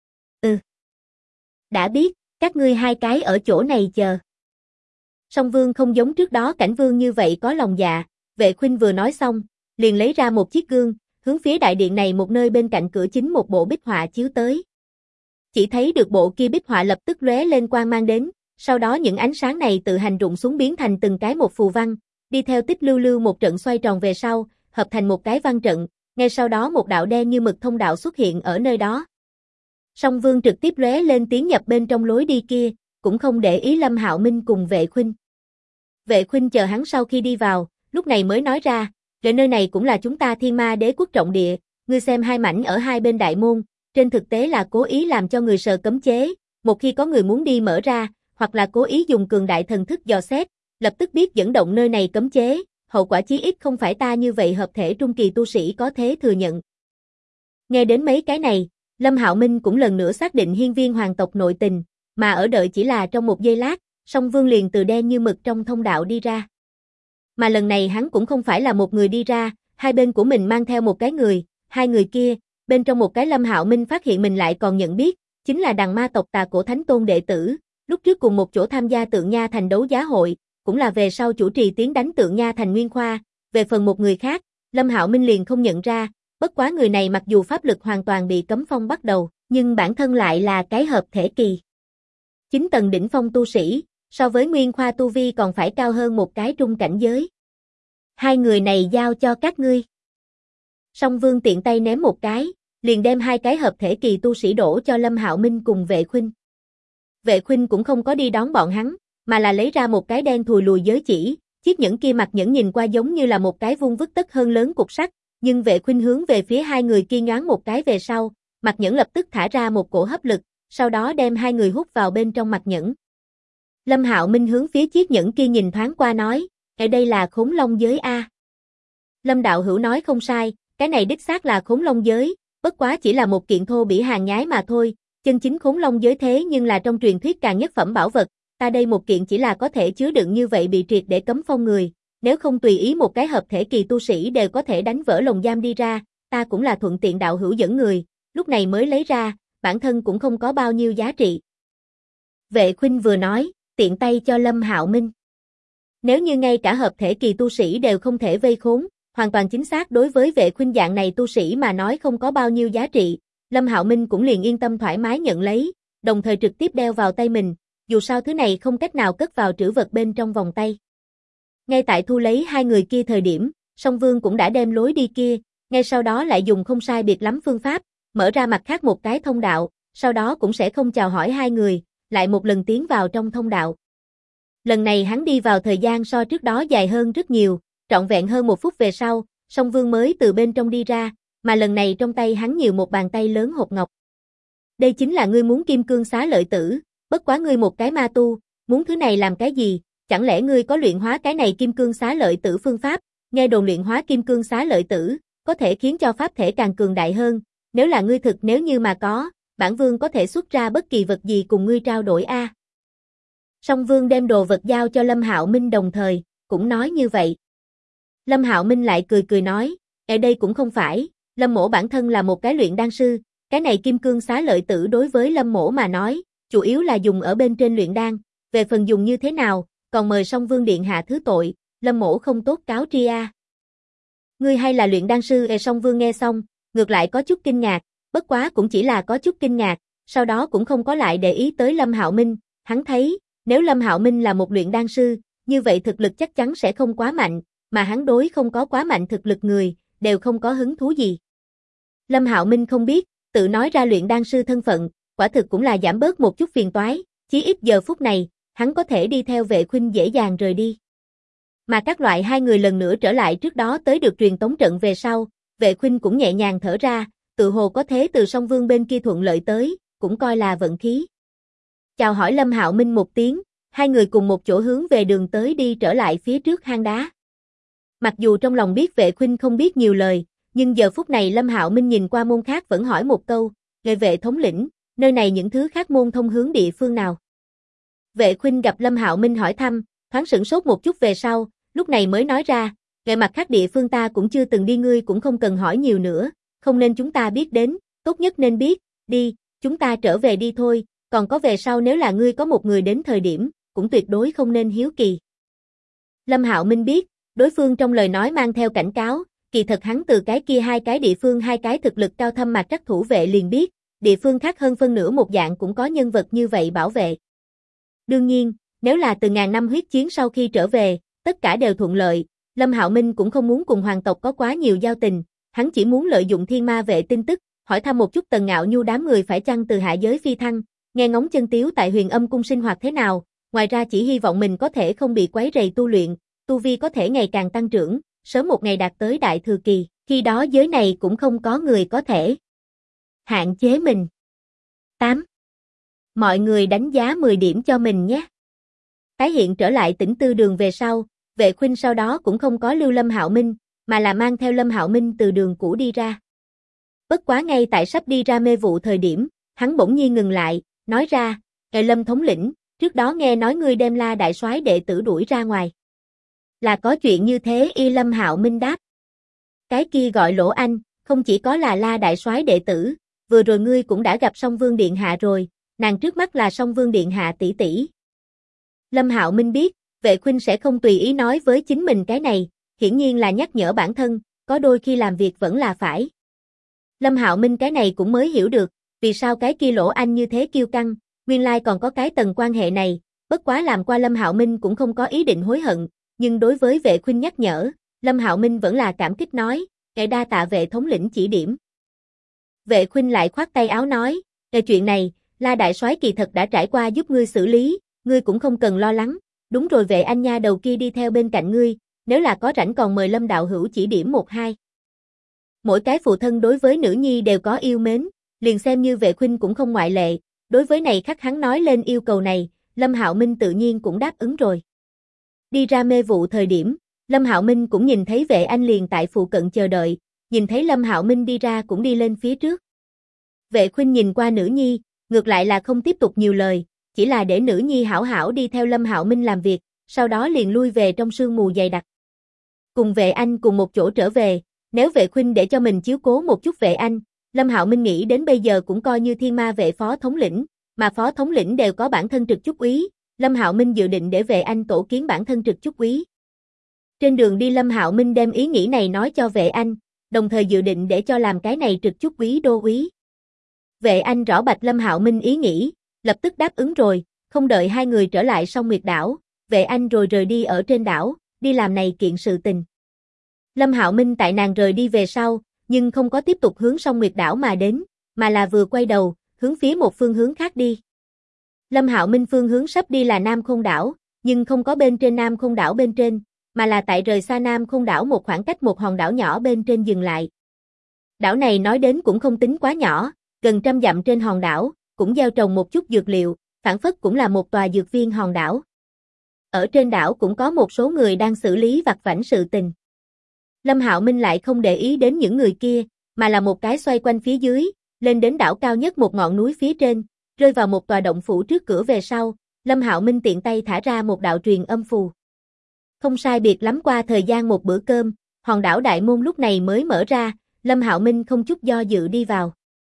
Đã biết, các ngươi hai cái ở chỗ này chờ. Song vương không giống trước đó cảnh vương như vậy có lòng dạ, Vệ Khuynh vừa nói xong, liền lấy ra một chiếc gương, hướng phía đại điện này một nơi bên cạnh cửa chính một bộ bích họa chiếu tới. Chỉ thấy được bộ kia bích họa lập tức lóe lên quang mang đến, sau đó những ánh sáng này tự hành rụng xuống biến thành từng cái một phù văn, đi theo tích lưu lưu một trận xoay tròn về sau, hợp thành một cái văn trận, ngay sau đó một đạo đen như mực thông đạo xuất hiện ở nơi đó. Song vương trực tiếp lóe lên tiến nhập bên trong lối đi kia, cũng không để ý Lâm Hạo Minh cùng Vệ Khuynh. Vệ Khuynh chờ hắn sau khi đi vào, lúc này mới nói ra, nơi này cũng là chúng ta Thiên Ma Đế quốc trọng địa, ngươi xem hai mảnh ở hai bên đại môn, trên thực tế là cố ý làm cho người sờ cấm chế, một khi có người muốn đi mở ra, hoặc là cố ý dùng cường đại thần thức dò xét, lập tức biết dẫn động nơi này cấm chế, hậu quả chí ít không phải ta như vậy hợp thể trung kỳ tu sĩ có thể thừa nhận. Nghe đến mấy cái này, Lâm Hạo Minh cũng lần nữa xác định hiên viên hoàng tộc nội tình, mà ở đợi chỉ là trong một giây lát, song vương liền từ đen như mực trong thông đạo đi ra. Mà lần này hắn cũng không phải là một người đi ra, hai bên của mình mang theo một cái người, hai người kia, bên trong một cái Lâm Hạo Minh phát hiện mình lại còn nhận biết, chính là đằng ma tộc Tà Cổ Thánh Tôn đệ tử, lúc trước cùng một chỗ tham gia Tượng Nha Thành đấu giá hội, cũng là về sau chủ trì tiến đánh Tượng Nha Thành Nguyên Khoa, về phần một người khác, Lâm Hạo Minh liền không nhận ra, bất quá người này mặc dù pháp lực hoàn toàn bị cấm phong bắt đầu, nhưng bản thân lại là cái hợp thể kỳ. 9 tầng đỉnh phong tu sĩ, so với Nguyên Khoa tu vi còn phải cao hơn một cái trung cảnh giới. Hai người này giao cho các ngươi. Song vương tiện tay ném một cái, liền đem hai cái hợp thể kỳ tu sĩ đổ cho Lâm Hạo Minh cùng Vệ Khuynh. Vệ Khuynh cũng không có đi đón bọn hắn, mà là lấy ra một cái đen thùi lùi giới chỉ, chiếc nhẫn kia mặt nhẫn nhìn qua giống như là một cái vuông vức tất hơn lớn cục sắt, nhưng Vệ Khuynh hướng về phía hai người kia nhoáng một cái về sau, mặt nhẫn lập tức thả ra một cổ hấp lực, sau đó đem hai người hút vào bên trong mặt nhẫn. Lâm Hạo Minh hướng phía chiếc nhẫn kia nhìn thoáng qua nói, ở đây là Khốn Long giới a. Lâm đạo hữu nói không sai, cái này đích xác là Khốn Long giới, bất quá chỉ là một kiện thô bỉ hàng nhái mà thôi, chân chính Khốn Long giới thế nhưng là trong truyền thuyết càng nhất phẩm bảo vật, ta đây một kiện chỉ là có thể chứa đựng như vậy bị triệt để cấm phong người, nếu không tùy ý một cái hợp thể kỳ tu sĩ đều có thể đánh vỡ lồng giam đi ra, ta cũng là thuận tiện đạo hữu dẫn người, lúc này mới lấy ra, bản thân cũng không có bao nhiêu giá trị. Vệ Khuynh vừa nói, tiện tay cho Lâm Hạo Minh. Nếu như ngay cả hợp thể kỳ tu sĩ đều không thể vây khốn, hoàn toàn chính xác đối với Vệ Khuynh dạng này tu sĩ mà nói không có bao nhiêu giá trị, Lâm Hạo Minh cũng liền yên tâm thoải mái nhận lấy, đồng thời trực tiếp đeo vào tay mình, dù sao thứ này không cách nào cất vào trữ vật bên trong vòng tay. Ngay tại thu lấy hai người kia thời điểm, Song Vương cũng đã đem lối đi kia, ngay sau đó lại dùng không sai biệt lắm phương pháp, mở ra mặt khác một cái thông đạo, sau đó cũng sẽ không chào hỏi hai người, lại một lần tiến vào trong thông đạo. Lần này hắn đi vào thời gian so trước đó dài hơn rất nhiều, trọn vẹn hơn 1 phút về sau, Song Vương mới từ bên trong đi ra, mà lần này trong tay hắn nhiều một bàn tay lớn hộp ngọc. Đây chính là ngươi muốn kim cương xá lợi tử, bất quá ngươi một cái ma tu, muốn thứ này làm cái gì, chẳng lẽ ngươi có luyện hóa cái này kim cương xá lợi tử phương pháp, nghe đồn luyện hóa kim cương xá lợi tử, có thể khiến cho pháp thể càng cường đại hơn, nếu là ngươi thực nếu như mà có, bản vương có thể xuất ra bất kỳ vật gì cùng ngươi trao đổi a. Song Vương đem đồ vật giao cho Lâm Hạo Minh đồng thời, cũng nói như vậy. Lâm Hạo Minh lại cười cười nói, ở đây cũng không phải, Lâm mỗ bản thân là một cái luyện đan sư, Cái này kim cương xá lợi tử đối với Lâm Mỗ mà nói, chủ yếu là dùng ở bên trên luyện đan, về phần dùng như thế nào, còn mời Song Vương điện hạ thứ tội, Lâm Mỗ không tốt cáo tri a. Ngươi hay là luyện đan sư? Song Vương nghe xong, ngược lại có chút kinh ngạc, bất quá cũng chỉ là có chút kinh ngạc, sau đó cũng không có lại để ý tới Lâm Hạo Minh, hắn thấy, nếu Lâm Hạo Minh là một luyện đan sư, như vậy thực lực chắc chắn sẽ không quá mạnh, mà hắn đối không có quá mạnh thực lực người, đều không có hứng thú gì. Lâm Hạo Minh không biết, tự nói ra luyện đan sư thân phận, quả thực cũng là giảm bớt một chút phiền toái, chí ít giờ phút này, hắn có thể đi theo Vệ Khuynh dễ dàng rời đi. Mà các loại hai người lần nữa trở lại trước đó tới được truyền tống trận về sau, Vệ Khuynh cũng nhẹ nhàng thở ra, tự hồ có thế từ Song Vương bên kia thuận lợi tới, cũng coi là vận khí. Chào hỏi Lâm Hạo Minh một tiếng, hai người cùng một chỗ hướng về đường tới đi trở lại phía trước hang đá. Mặc dù trong lòng biết Vệ Khuynh không biết nhiều lời, nhưng giờ phút này Lâm Hạo Minh nhìn qua môn khác vẫn hỏi một câu, "Ngài Vệ thống lĩnh, nơi này những thứ khác môn thông hướng địa phương nào?" Vệ Khuynh gặp Lâm Hạo Minh hỏi thăm, thoáng sửng sốt một chút về sau, lúc này mới nói ra, "Ngài mặt khác địa phương ta cũng chưa từng đi, ngươi cũng không cần hỏi nhiều nữa, không nên chúng ta biết đến, tốt nhất nên biết, đi, chúng ta trở về đi thôi, còn có về sau nếu là ngươi có một người đến thời điểm, cũng tuyệt đối không nên hiếu kỳ." Lâm Hạo Minh biết, đối phương trong lời nói mang theo cảnh cáo, kỳ thật hắn từ cái kia hai cái địa phương hai cái thực lực cao thâm mặt chắc thủ vệ liền biết, địa phương khác hơn phân nửa một dạng cũng có nhân vật như vậy bảo vệ. Đương nhiên, nếu là từ ngàn năm huyết chiến sau khi trở về, tất cả đều thuận lợi, Lâm Hạo Minh cũng không muốn cùng hoàng tộc có quá nhiều giao tình, hắn chỉ muốn lợi dụng Thiên Ma vệ tin tức, hỏi thăm một chút Tần Ngạo Nhu đám người phải chăng từ hạ giới phi thăng, nghe ngóng chân tiếu tại Huyền Âm cung sinh hoạt thế nào, ngoài ra chỉ hy vọng mình có thể không bị quấy rầy tu luyện, tu vi có thể ngày càng tăng trưởng, sớm một ngày đạt tới đại thừa kỳ, khi đó giới này cũng không có người có thể hạn chế mình. 8. Mọi người đánh giá 10 điểm cho mình nhé. Tái hiện trở lại Tĩnh Tư đường về sau, Vệ Khuynh sau đó cũng không có lưu Lâm Hạo Minh, mà là mang theo Lâm Hạo Minh từ đường cũ đi ra. Bất quá ngay tại sắp đi ra mê vụ thời điểm, hắn bỗng nhiên ngừng lại, nói ra, "Ngài Lâm thống lĩnh, trước đó nghe nói ngươi đem La đại soái đệ tử đuổi ra ngoài." "Là có chuyện như thế?" Lâm Hạo Minh đáp. "Cái kia gọi Lỗ Anh, không chỉ có là La đại soái đệ tử, vừa rồi ngươi cũng đã gặp Song Vương điện hạ rồi, nàng trước mắt là Song Vương điện hạ tỷ tỷ." Lâm Hạo Minh biết, Vệ Khuynh sẽ không tùy ý nói với chính mình cái này, hiển nhiên là nhắc nhở bản thân, có đôi khi làm việc vẫn là phải. Lâm Hạo Minh cái này cũng mới hiểu được, vì sao cái kia Lỗ Anh như thế kiêu căng, nguyên lai còn có cái tầng quan hệ này, bất quá làm qua Lâm Hạo Minh cũng không có ý định hối hận, nhưng đối với Vệ Khuynh nhắc nhở, Lâm Hạo Minh vẫn là cảm kích nói, "Ngài đa tạ Vệ thống lĩnh chỉ điểm." Vệ Khuynh lại khoát tay áo nói, "Về chuyện này, La đại soái kỳ thật đã trải qua giúp ngươi xử lý, ngươi cũng không cần lo lắng, đúng rồi Vệ anh nha đầu kia đi theo bên cạnh ngươi, nếu là có rảnh còn mời Lâm đạo hữu chỉ điểm một hai." Mỗi cái phụ thân đối với nữ nhi đều có yêu mến, liền xem như Vệ Khuynh cũng không ngoại lệ, đối với này khắc hắn nói lên yêu cầu này, Lâm Hạo Minh tự nhiên cũng đáp ứng rồi. Đi ra mê vụ thời điểm, Lâm Hạo Minh cũng nhìn thấy Vệ Anh liền tại phụ cận chờ đợi, nhìn thấy Lâm Hạo Minh đi ra cũng đi lên phía trước. Vệ Khuynh nhìn qua nữ nhi, ngược lại là không tiếp tục nhiều lời, chỉ là để nữ nhi hảo hảo đi theo Lâm Hạo Minh làm việc, sau đó liền lui về trong sương mù dày đặc. Cùng Vệ Anh cùng một chỗ trở về, nếu Vệ Khuynh để cho mình chiếu cố một chút Vệ Anh, Lâm Hạo Minh nghĩ đến bây giờ cũng coi như Thiên Ma vệ phó thống lĩnh, mà phó thống lĩnh đều có bản thân trực chúc úy, Lâm Hạo Minh dự định để Vệ Anh tổ kiến bản thân trực chúc úy. Trên đường đi Lâm Hạo Minh đem ý nghĩ này nói cho Vệ Anh, đồng thời dự định để cho làm cái này trực chúc úy đô úy. Vệ Anh rõ bạch Lâm Hạo Minh ý nghĩ, lập tức đáp ứng rồi, không đợi hai người trở lại Song Nguyệt đảo, Vệ Anh rồi rời đi ở trên đảo, đi làm này kiện sự tình. Lâm Hạo Minh tại nàng rời đi về sau, nhưng không có tiếp tục hướng Song Nguyệt đảo mà đến, mà là vừa quay đầu, hướng phía một phương hướng khác đi. Lâm Hạo Minh phương hướng sắp đi là Nam Khôn đảo, nhưng không có bên trên Nam Khôn đảo bên trên, mà là tại rời xa Nam Khôn đảo một khoảng cách một hòn đảo nhỏ bên trên dừng lại. Đảo này nói đến cũng không tính quá nhỏ, gần 100 dặm trên hòn đảo, cũng gieo trồng một chút dược liệu, phản phất cũng là một tòa dược viên hòn đảo. Ở trên đảo cũng có một số người đang xử lý vặt vãnh sự tình. Lâm Hạo Minh lại không để ý đến những người kia, mà là một cái xoay quanh phía dưới, lên đến đảo cao nhất một ngọn núi phía trên, rơi vào một tòa động phủ trước cửa về sau, Lâm Hạo Minh tiện tay thả ra một đạo truyền âm phù. Không sai biệt lắm qua thời gian một bữa cơm, hòn đảo đại môn lúc này mới mở ra, Lâm Hạo Minh không chút do dự đi vào.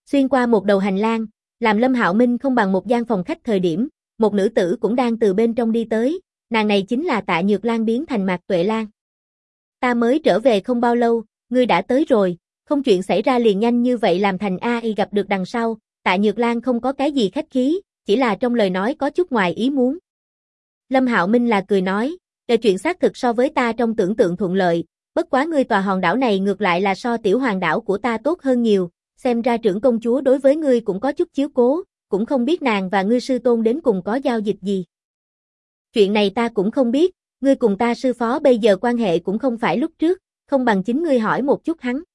Xuyên qua một đầu hành lang, làm Lâm Hạo Minh không bằng một gian phòng khách thời điểm, một nữ tử cũng đang từ bên trong đi tới, nàng này chính là Tạ Nhược Lan biến thành Mạc Tuệ Lan. Ta mới trở về không bao lâu, ngươi đã tới rồi, không chuyện xảy ra liền nhanh như vậy làm thành AI gặp được đằng sau, Tạ Nhược Lan không có cái gì khách khí, chỉ là trong lời nói có chút ngoài ý muốn. Lâm Hạo Minh là cười nói, để chuyện xác thực so với ta trong tưởng tượng thuận lợi, bất quá ngươi tòa hòn đảo này ngược lại là so tiểu hoàng đảo của ta tốt hơn nhiều, xem ra trưởng công chúa đối với ngươi cũng có chút chiếu cố, cũng không biết nàng và ngươi sư tôn đến cùng có giao dịch gì. Chuyện này ta cũng không biết, ngươi cùng ta sư phó bây giờ quan hệ cũng không phải lúc trước, không bằng chính ngươi hỏi một chút hắn.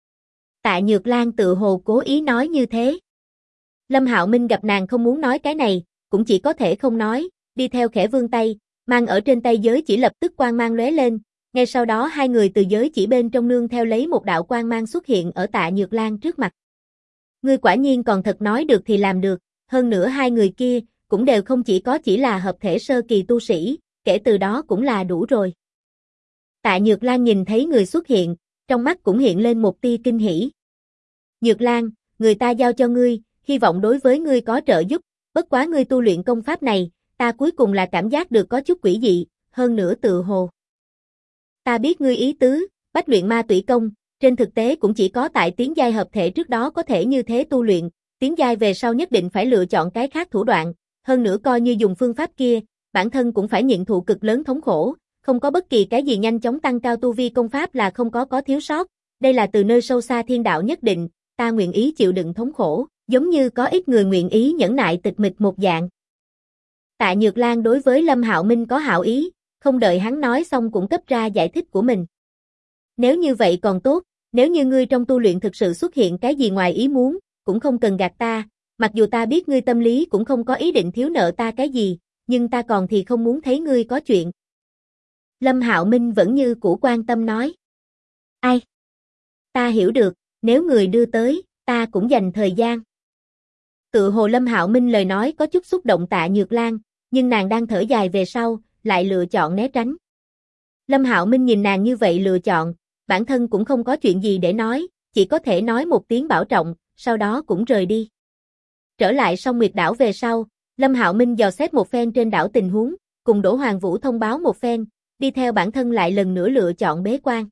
Tạ Nhược Lan tự hồ cố ý nói như thế. Lâm Hạo Minh gặp nàng không muốn nói cái này, cũng chỉ có thể không nói, đi theo khẽ vươn tay, mang ở trên tay giới chỉ lập tức quang mang lóe lên, ngay sau đó hai người từ giới chỉ bên trong nương theo lấy một đạo quang mang xuất hiện ở Tạ Nhược Lan trước mặt. Ngươi quả nhiên còn thật nói được thì làm được, hơn nữa hai người kia cũng đều không chỉ là hợp thể sơ kỳ tu sĩ, kể từ đó cũng là đủ rồi. Tạ Nhược Lan nhìn thấy người xuất hiện, trong mắt cũng hiện lên một tia kinh hỉ. Nhược Lan, người ta giao cho ngươi, hy vọng đối với ngươi có trợ giúp, bất quá ngươi tu luyện công pháp này, ta cuối cùng là cảm giác được có chút quỷ dị, hơn nữa tự hồ. Ta biết ngươi ý tứ, bách luyện ma tủy công, trên thực tế cũng chỉ có tại tiến giai hợp thể trước đó có thể như thế tu luyện, tiến giai về sau nhất định phải lựa chọn cái khác thủ đoạn, hơn nữa coi như dùng phương pháp kia, bản thân cũng phải nhận thụ cực lớn thống khổ, không có bất kỳ cái gì nhanh chóng tăng cao tu vi công pháp là không có thiếu sót, đây là từ nơi sâu xa thiên đạo nhất định, ta nguyện ý chịu đựng thống khổ, giống như có ít người nguyện ý nhẫn nại tịch mịch một dạng. Tạ Nhược Lan đối với Lâm Hạo Minh có hảo ý, không đợi hắn nói xong cũng cấp ra giải thích của mình. Nếu như vậy còn tốt, nếu như ngươi trong tu luyện thực sự xuất hiện cái gì ngoài ý muốn, cũng không cần gạt ta, mặc dù ta biết ngươi tâm lý cũng không có ý định thiếu nợ ta cái gì, nhưng ta còn thì không muốn thấy ngươi có chuyện. Lâm Hạo Minh vẫn như cũ quan tâm nói. Ai? Ta hiểu được, nếu người đưa tới, ta cũng dành thời gian. Tự hồ Lâm Hạo Minh lời nói có chút xúc động Tạ Nhược Lan, nhưng nàng đang thở dài về sau, lại lựa chọn né tránh. Lâm Hạo Minh nhìn nàng như vậy lựa chọn, bản thân cũng không có chuyện gì để nói, chỉ có thể nói một tiếng bảo trọng, sau đó cũng rời đi. Trở lại Song Nguyệt đảo về sau, Lâm Hạo Minh dò xét một phen trên đảo tình huống, cùng Đỗ Hoàng Vũ thông báo một phen, đi theo bản thân lại lần nữa lựa chọn bế quan.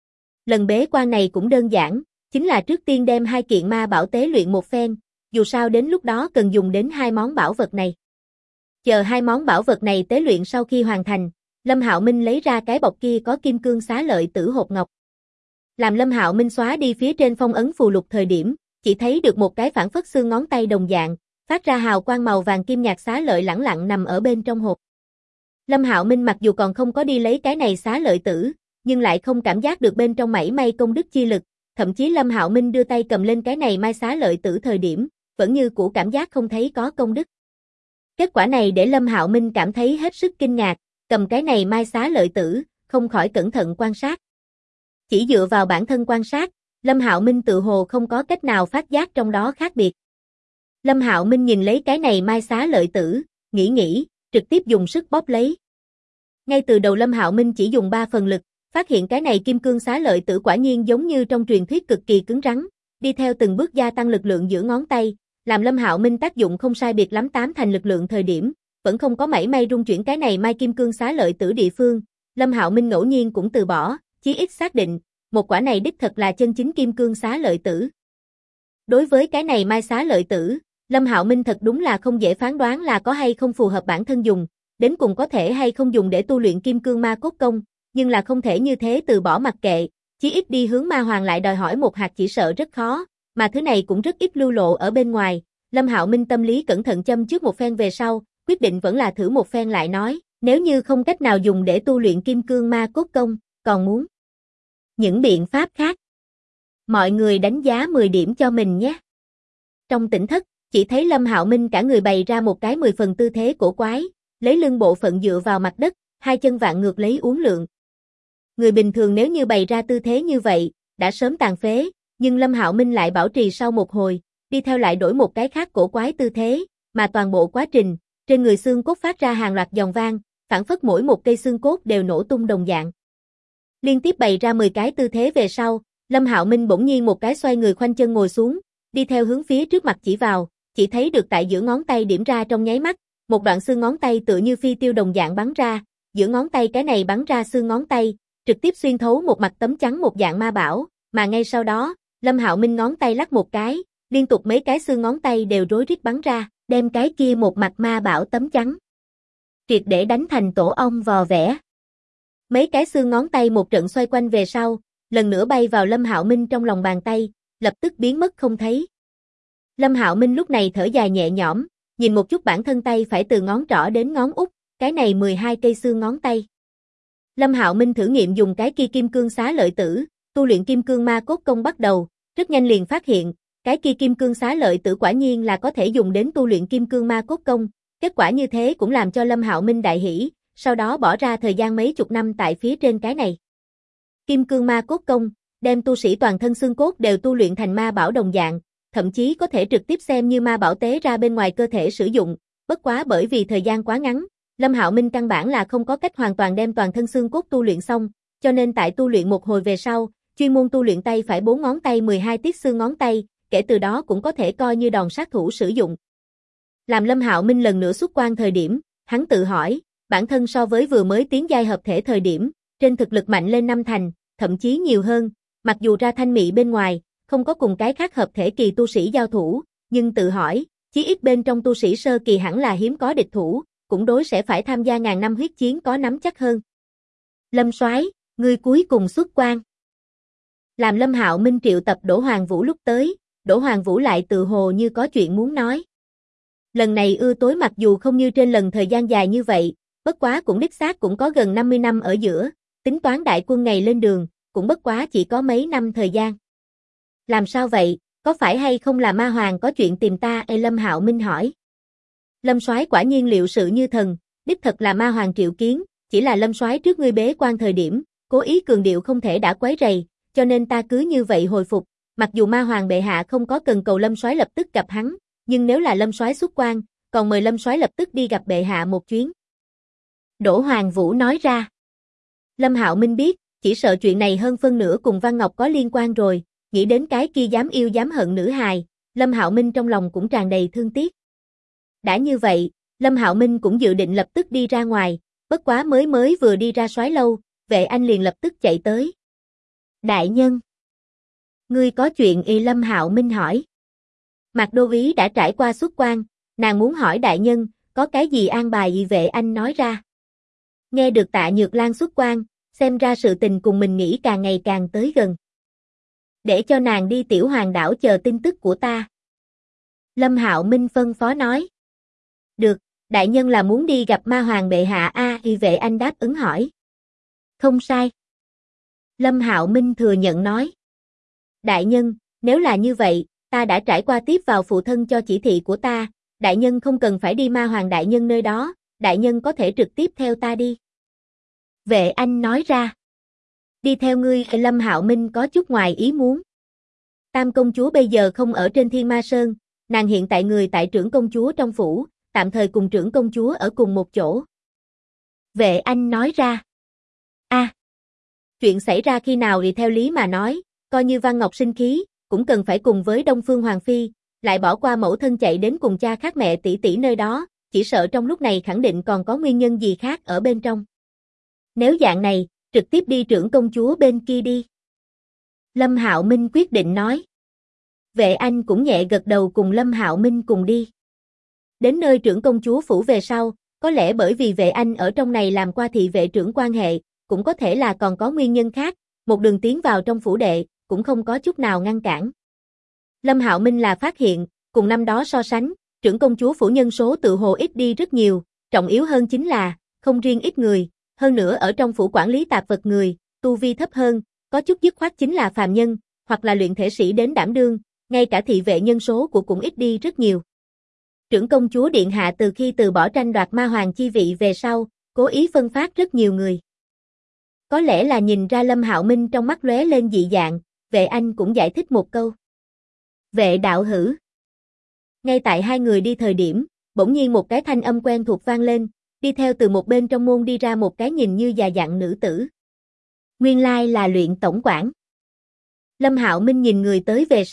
Lần bế quan này cũng đơn giản, chính là trước tiên đem hai kiện ma bảo tế luyện một phen, dù sao đến lúc đó cần dùng đến hai món bảo vật này. Chờ hai món bảo vật này tế luyện sau khi hoàn thành, Lâm Hạo Minh lấy ra cái bọc kia có kim cương xá lợi tử hộp ngọc. Làm Lâm Hạo Minh xóa đi phía trên phong ấn phù lục thời điểm, chỉ thấy được một cái phản phất xương ngón tay đồng dạng, phát ra hào quang màu vàng kim nhạt xá lợi lẳng lặng nằm ở bên trong hộp. Lâm Hạo Minh mặc dù còn không có đi lấy cái này xá lợi tử, nhưng lại không cảm giác được bên trong mảy may công đức chi lực, thậm chí Lâm Hạo Minh đưa tay cầm lên cái này mai xá lợi tử thời điểm, vẫn như cũ cảm giác không thấy có công đức. Kết quả này để Lâm Hạo Minh cảm thấy hết sức kinh ngạc, cầm cái này mai xá lợi tử, không khỏi cẩn thận quan sát. Chỉ dựa vào bản thân quan sát, Lâm Hạo Minh tự hồ không có cách nào phát giác trong đó khác biệt. Lâm Hạo Minh nhìn lấy cái này mai xá lợi tử, nghĩ, trực tiếp dùng sức bóp lấy. Ngay từ đầu Lâm Hạo Minh chỉ dùng 3 phần lực, phát hiện cái này kim cương xá lợi tử quả nhiên giống như trong truyền thuyết cực kỳ cứng rắn, đi theo từng bước gia tăng lực lượng giữa ngón tay, làm Lâm Hạo Minh tác dụng không sai biệt lắm 8 thành lực lượng thời điểm, vẫn không có mảy may rung chuyển cái này mai kim cương xá lợi tử địa phương, Lâm Hạo Minh ngẫu nhiên cũng từ bỏ, chí ít xác định, một quả này đích thật là chân chính kim cương xá lợi tử. Đối với cái này mai xá lợi tử, Lâm Hạo Minh thật đúng là không dễ phán đoán là có hay không phù hợp bản thân dùng, đến cùng có thể hay không dùng để tu luyện kim cương ma cốt công, nhưng là không thể như thế từ bỏ mặc kệ, chí ít đi hướng ma hoàng lại đòi hỏi một hạt chỉ sợ rất khó, mà thứ này cũng rất ít lưu lộ ở bên ngoài. Lâm Hạo Minh tâm lý cẩn thận châm trước một phen về sau, quyết định vẫn là thử một phen lại nói, nếu như không cách nào dùng để tu luyện kim cương ma cốt công, còn muốn những biện pháp khác. Mọi người đánh giá 10 điểm cho mình nhé. Trong tỉnh thất, chỉ thấy Lâm Hạo Minh cả người bày ra một cái 10 phần tư thế cổ quái, lấy lưng bộ phận dựa vào mặt đất, hai chân vạn ngược lấy uốn lượn. Người bình thường nếu như bày ra tư thế như vậy, đã sớm tàn phế, nhưng Lâm Hạo Minh lại bảo trì sau một hồi, đi theo lại đổi một cái khác cổ quái tư thế, mà toàn bộ quá trình, trên người xương cốt phát ra hàng loạt giòn vang, phản phất mỗi một cây xương cốt đều nổ tung đồng dạng. Liên tiếp bày ra 10 cái tư thế về sau, Lâm Hạo Minh bỗng nhiên một cái xoay người khoanh chân ngồi xuống, đi theo hướng phía trước mặt chỉ vào, chỉ thấy được tại giữa ngón tay điểm ra trong nháy mắt, một đoạn xương ngón tay tựa như phi tiêu đồng dạng bắn ra, giữa ngón tay cái này bắn ra xương ngón tay, trực tiếp xuyên thấu một mặt tấm trắng một dạng ma bảo, mà ngay sau đó, Lâm Hạo Minh ngón tay lắc một cái, liên tục mấy cái xương ngón tay đều rối rít bắn ra, đem cái kia một mặt ma bảo tấm trắng triệt để đánh thành tổ ong vò vẽ. Mấy cái xương ngón tay một trận xoay quanh về sau, lần nữa bay vào Lâm Hạo Minh trong lòng bàn tay, lập tức biến mất không thấy. Lâm Hạo Minh lúc này thở dài nhẹ nhõm, nhìn một chút bản thân tay phải từ ngón trỏ đến ngón út, cái này 12 cây xương ngón tay. Lâm Hạo Minh thử nghiệm dùng cái kia kim cương xá lợi tử, tu luyện kim cương ma cốt công bắt đầu, rất nhanh liền phát hiện, cái kia kim cương xá lợi tử quả nhiên là có thể dùng đến tu luyện kim cương ma cốt công, kết quả như thế cũng làm cho Lâm Hạo Minh đại hỉ, sau đó bỏ ra thời gian mấy chục năm tại phía trên cái này. Kim cương ma cốt công, đem tu sĩ toàn thân xương cốt đều tu luyện thành ma bảo đồng dạng, thậm chí có thể trực tiếp xem như ma bảo tế ra bên ngoài cơ thể sử dụng, bất quá bởi vì thời gian quá ngắn, Lâm Hạo Minh căn bản là không có cách hoàn toàn đem toàn thân xương cốt tu luyện xong, cho nên tại tu luyện một hồi về sau, chuyên môn tu luyện tay phải 4 ngón tay 12 tiết xương ngón tay, kể từ đó cũng có thể coi như đòn sát thủ sử dụng. Làm Lâm Hạo Minh lần nữa xuất quan thời điểm, hắn tự hỏi, bản thân so với vừa mới tiến giai hợp thể thời điểm, trên thực lực mạnh lên 5 thành, thậm chí nhiều hơn, mặc dù ra thanh mị bên ngoài, không có cùng cái khác hợp thể kỳ tu sĩ giao thủ, nhưng tự hỏi, chí ít bên trong tu sĩ sơ kỳ hẳn là hiếm có địch thủ, cũng đối sẽ phải tham gia ngàn năm huyết chiến có nắm chắc hơn. Lâm Soái, ngươi cuối cùng xuất quan. Làm Lâm Hạo Minh triệu tập Đỗ Hoàng Vũ lúc tới, Đỗ Hoàng Vũ lại tự hồ như có chuyện muốn nói. Lần này ưa tối mặc dù không như trên lần thời gian dài như vậy, bất quá cũng đích xác cũng có gần 50 năm ở giữa, tính toán đại quân ngày lên đường, cũng bất quá chỉ có mấy năm thời gian. Làm sao vậy, có phải hay không là ma hoàng có chuyện tìm ta? Lâm Hạo Minh hỏi. Lâm Soái quả nhiên liệu sự như thần, đích thật là ma hoàng triệu kiến, chỉ là Lâm Soái trước ngươi bế quan thời điểm, cố ý cường điệu không thể đã quấy rầy, cho nên ta cứ như vậy hồi phục, mặc dù ma hoàng bệ hạ không có cần cầu Lâm Soái lập tức gặp hắn, nhưng nếu là Lâm Soái xuất quan, còn mời Lâm Soái lập tức đi gặp bệ hạ một chuyến. Đỗ Hoàng Vũ nói ra. Lâm Hạo Minh biết, chỉ sợ chuyện này hơn phân nửa cùng Văn Ngọc có liên quan rồi, nghĩ đến cái kia dám yêu dám hận nữ hài, Lâm Hạo Minh trong lòng cũng tràn đầy thương tiếc. Đã như vậy, Lâm Hạo Minh cũng dự định lập tức đi ra ngoài, bất quá mới vừa đi ra soái lâu, Vệ Anh liền lập tức chạy tới. Đại nhân, ngươi có chuyện? Lâm Hạo Minh hỏi. Mạc Đô Ý đã trải qua xuất quan, nàng muốn hỏi đại nhân, có cái gì an bài? Vệ Anh nói ra. Nghe được Tạ Nhược Lan xuất quan, xem ra sự tình cùng mình nghĩ càng ngày càng tới gần. Để cho nàng đi Tiểu Hoàng đảo chờ tin tức của ta. Lâm Hạo Minh phân phó nói. Được, đại nhân là muốn đi gặp ma hoàng bệ hạ Vệ Anh đáp ứng hỏi. Không sai. Lâm Hạo Minh thừa nhận nói. Đại nhân, nếu là như vậy, ta đã trải qua tiếp vào phụ thân cho chỉ thị của ta, đại nhân không cần phải đi ma hoàng đại nhân nơi đó, đại nhân có thể trực tiếp theo ta đi. Vệ Anh nói ra. Đi theo ngươi? Lâm Hạo Minh có chút ngoài ý muốn. Tam công chúa bây giờ không ở trên Thiên Ma Sơn, nàng hiện tại người tại trưởng công chúa trong phủ, tạm thời cùng trưởng công chúa ở cùng một chỗ. Vệ Anh nói ra. Chuyện xảy ra khi nào? Thì theo lý mà nói, coi như Văn Ngọc sinh khí, cũng cần phải cùng với Đông Phương Hoàng Phi, lại bỏ qua mẫu thân chạy đến cùng cha khác mẹ tỷ tỷ nơi đó, chỉ sợ trong lúc này khẳng định còn có nguyên nhân gì khác ở bên trong. Nếu dạng này, trực tiếp đi trưởng công chúa bên kia đi. Lâm Hạo Minh quyết định nói. Vệ Anh cũng nhẹ gật đầu cùng Lâm Hạo Minh cùng đi. Đến nơi trưởng công chúa phủ về sau, có lẽ bởi vì Vệ Anh ở trong này làm qua thị vệ trưởng quan hệ, cũng có thể là còn có nguyên nhân khác, một đường tiến vào trong phủ đệ, cũng không có chút nào ngăn cản. Lâm Hạo Minh là phát hiện, cùng năm đó so sánh, trưởng công chúa phủ nhân số tự hồ ít đi rất nhiều, trọng yếu hơn chính là, không riêng ít người, hơn nữa ở trong phủ quản lý tạp vật người, tu vi thấp hơn, có chút dứt khoát chính là phàm nhân, hoặc là luyện thể sĩ đến đảm đương, ngay cả thị vệ nhân số của cũng ít đi rất nhiều. Trưởng công chúa điện hạ từ khi từ bỏ tranh đoạt ma hoàng chi vị về sau, cố ý phân phát rất nhiều người. Có lẽ là nhìn ra Lâm Hạo Minh trong mắt lóe lên dị dạng, Vệ Anh cũng giải thích một câu. Vệ đạo hữu. Ngay tại hai người đi thời điểm, bỗng nhiên một cái thanh âm quen thuộc vang lên, đi theo từ một bên trong môn đi ra một cái nhìn như già dặn nữ tử. Nguyên lai là Luyện tổng quản. Lâm Hạo Minh nhìn người tới về sau,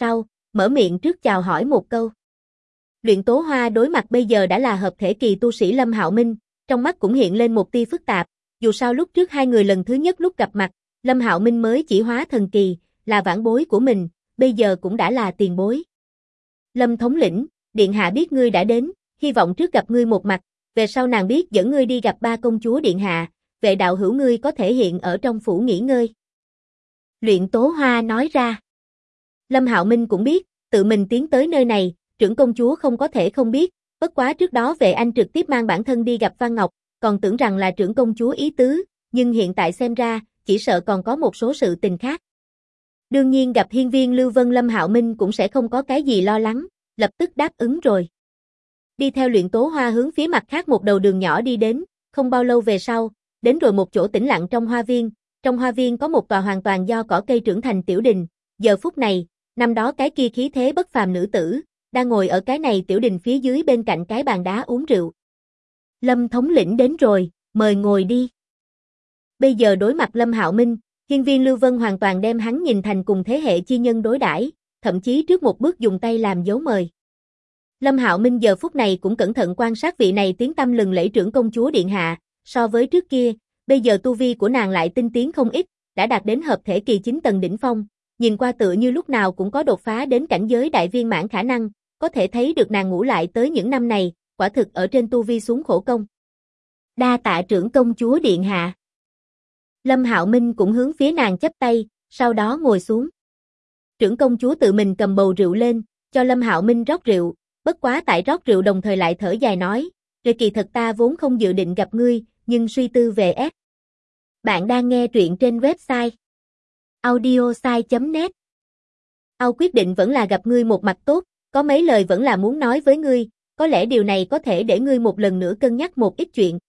mở miệng trước chào hỏi một câu. Luyện Tố Hoa đối mặt bây giờ đã là hợp thể kỳ tu sĩ Lâm Hạo Minh, trong mắt cũng hiện lên một tia phức tạp, dù sao lúc trước hai người lần thứ nhất lúc gặp mặt, Lâm Hạo Minh mới chỉ hóa thần kỳ, là vãn bối của mình, bây giờ cũng đã là tiền bối. Lâm thống lĩnh, điện hạ biết ngươi đã đến, hy vọng trước gặp ngươi một mặt, về sau nàng biết dẫn ngươi đi gặp ba công chúa điện hạ, vệ đạo hữu ngươi có thể hiện ở trong phủ nghỉ ngơi. Luyện Tố Hoa nói ra. Lâm Hạo Minh cũng biết, tự mình tiến tới nơi này, trưởng công chúa không có thể không biết, bất quá trước đó Vệ Anh trực tiếp mang bản thân đi gặp Văn Ngọc, còn tưởng rằng là trưởng công chúa ý tứ, nhưng hiện tại xem ra, chỉ sợ còn có một số sự tình khác. Đương nhiên gặp hiên viên Lưu Vân, Lâm Hạo Minh cũng sẽ không có cái gì lo lắng, lập tức đáp ứng rồi. Đi theo Luyện Tố Hoa hướng phía mặt khác một đầu đường nhỏ đi đến, không bao lâu về sau, đến rồi một chỗ tĩnh lặng trong hoa viên có một tòa hoàn toàn do cỏ cây trưởng thành tiểu đình, giờ phút này, năm đó cái kia khí thế bất phàm nữ tử, đang ngồi ở cái này tiểu đình phía dưới bên cạnh cái bàn đá uống rượu. Lâm thống lĩnh đến rồi, mời ngồi đi. Bây giờ đối mặt Lâm Hạo Minh, hiên viên Lưu Vân hoàn toàn đem hắn nhìn thành cùng thế hệ chi nhân đối đãi, thậm chí trước một bước dùng tay làm dấu mời. Lâm Hạo Minh giờ phút này cũng cẩn thận quan sát vị này tiếng tăm lừng lẫy trưởng công chúa điện hạ, so với trước kia, bây giờ tu vi của nàng lại tinh tiến không ít, đã đạt đến hợp thể kỳ 9 tầng đỉnh phong, nhìn qua tựa như lúc nào cũng có đột phá đến cảnh giới đại viên mãn khả năng, có thể thấy được nàng ngủ lại tới những năm này, quả thực ở trên tu vi xuống khổ công. Đa tạ trưởng công chúa điện hạ. Lâm Hạo Minh cũng hướng phía nàng chắp tay, sau đó ngồi xuống. Trưởng công chúa tự mình cầm bầu rượu lên, cho Lâm Hạo Minh rót rượu, bất quá tại rót rượu đồng thời lại thở dài nói, "Rồi kỳ thật ta vốn không dự định gặp ngươi, nhưng suy tư về S. Bạn đang nghe truyện trên website audiosai.net. Ao quyết định vẫn là gặp ngươi một mặt tốt, có mấy lời vẫn là muốn nói với ngươi, có lẽ điều này có thể để ngươi một lần nữa cân nhắc một ít chuyện.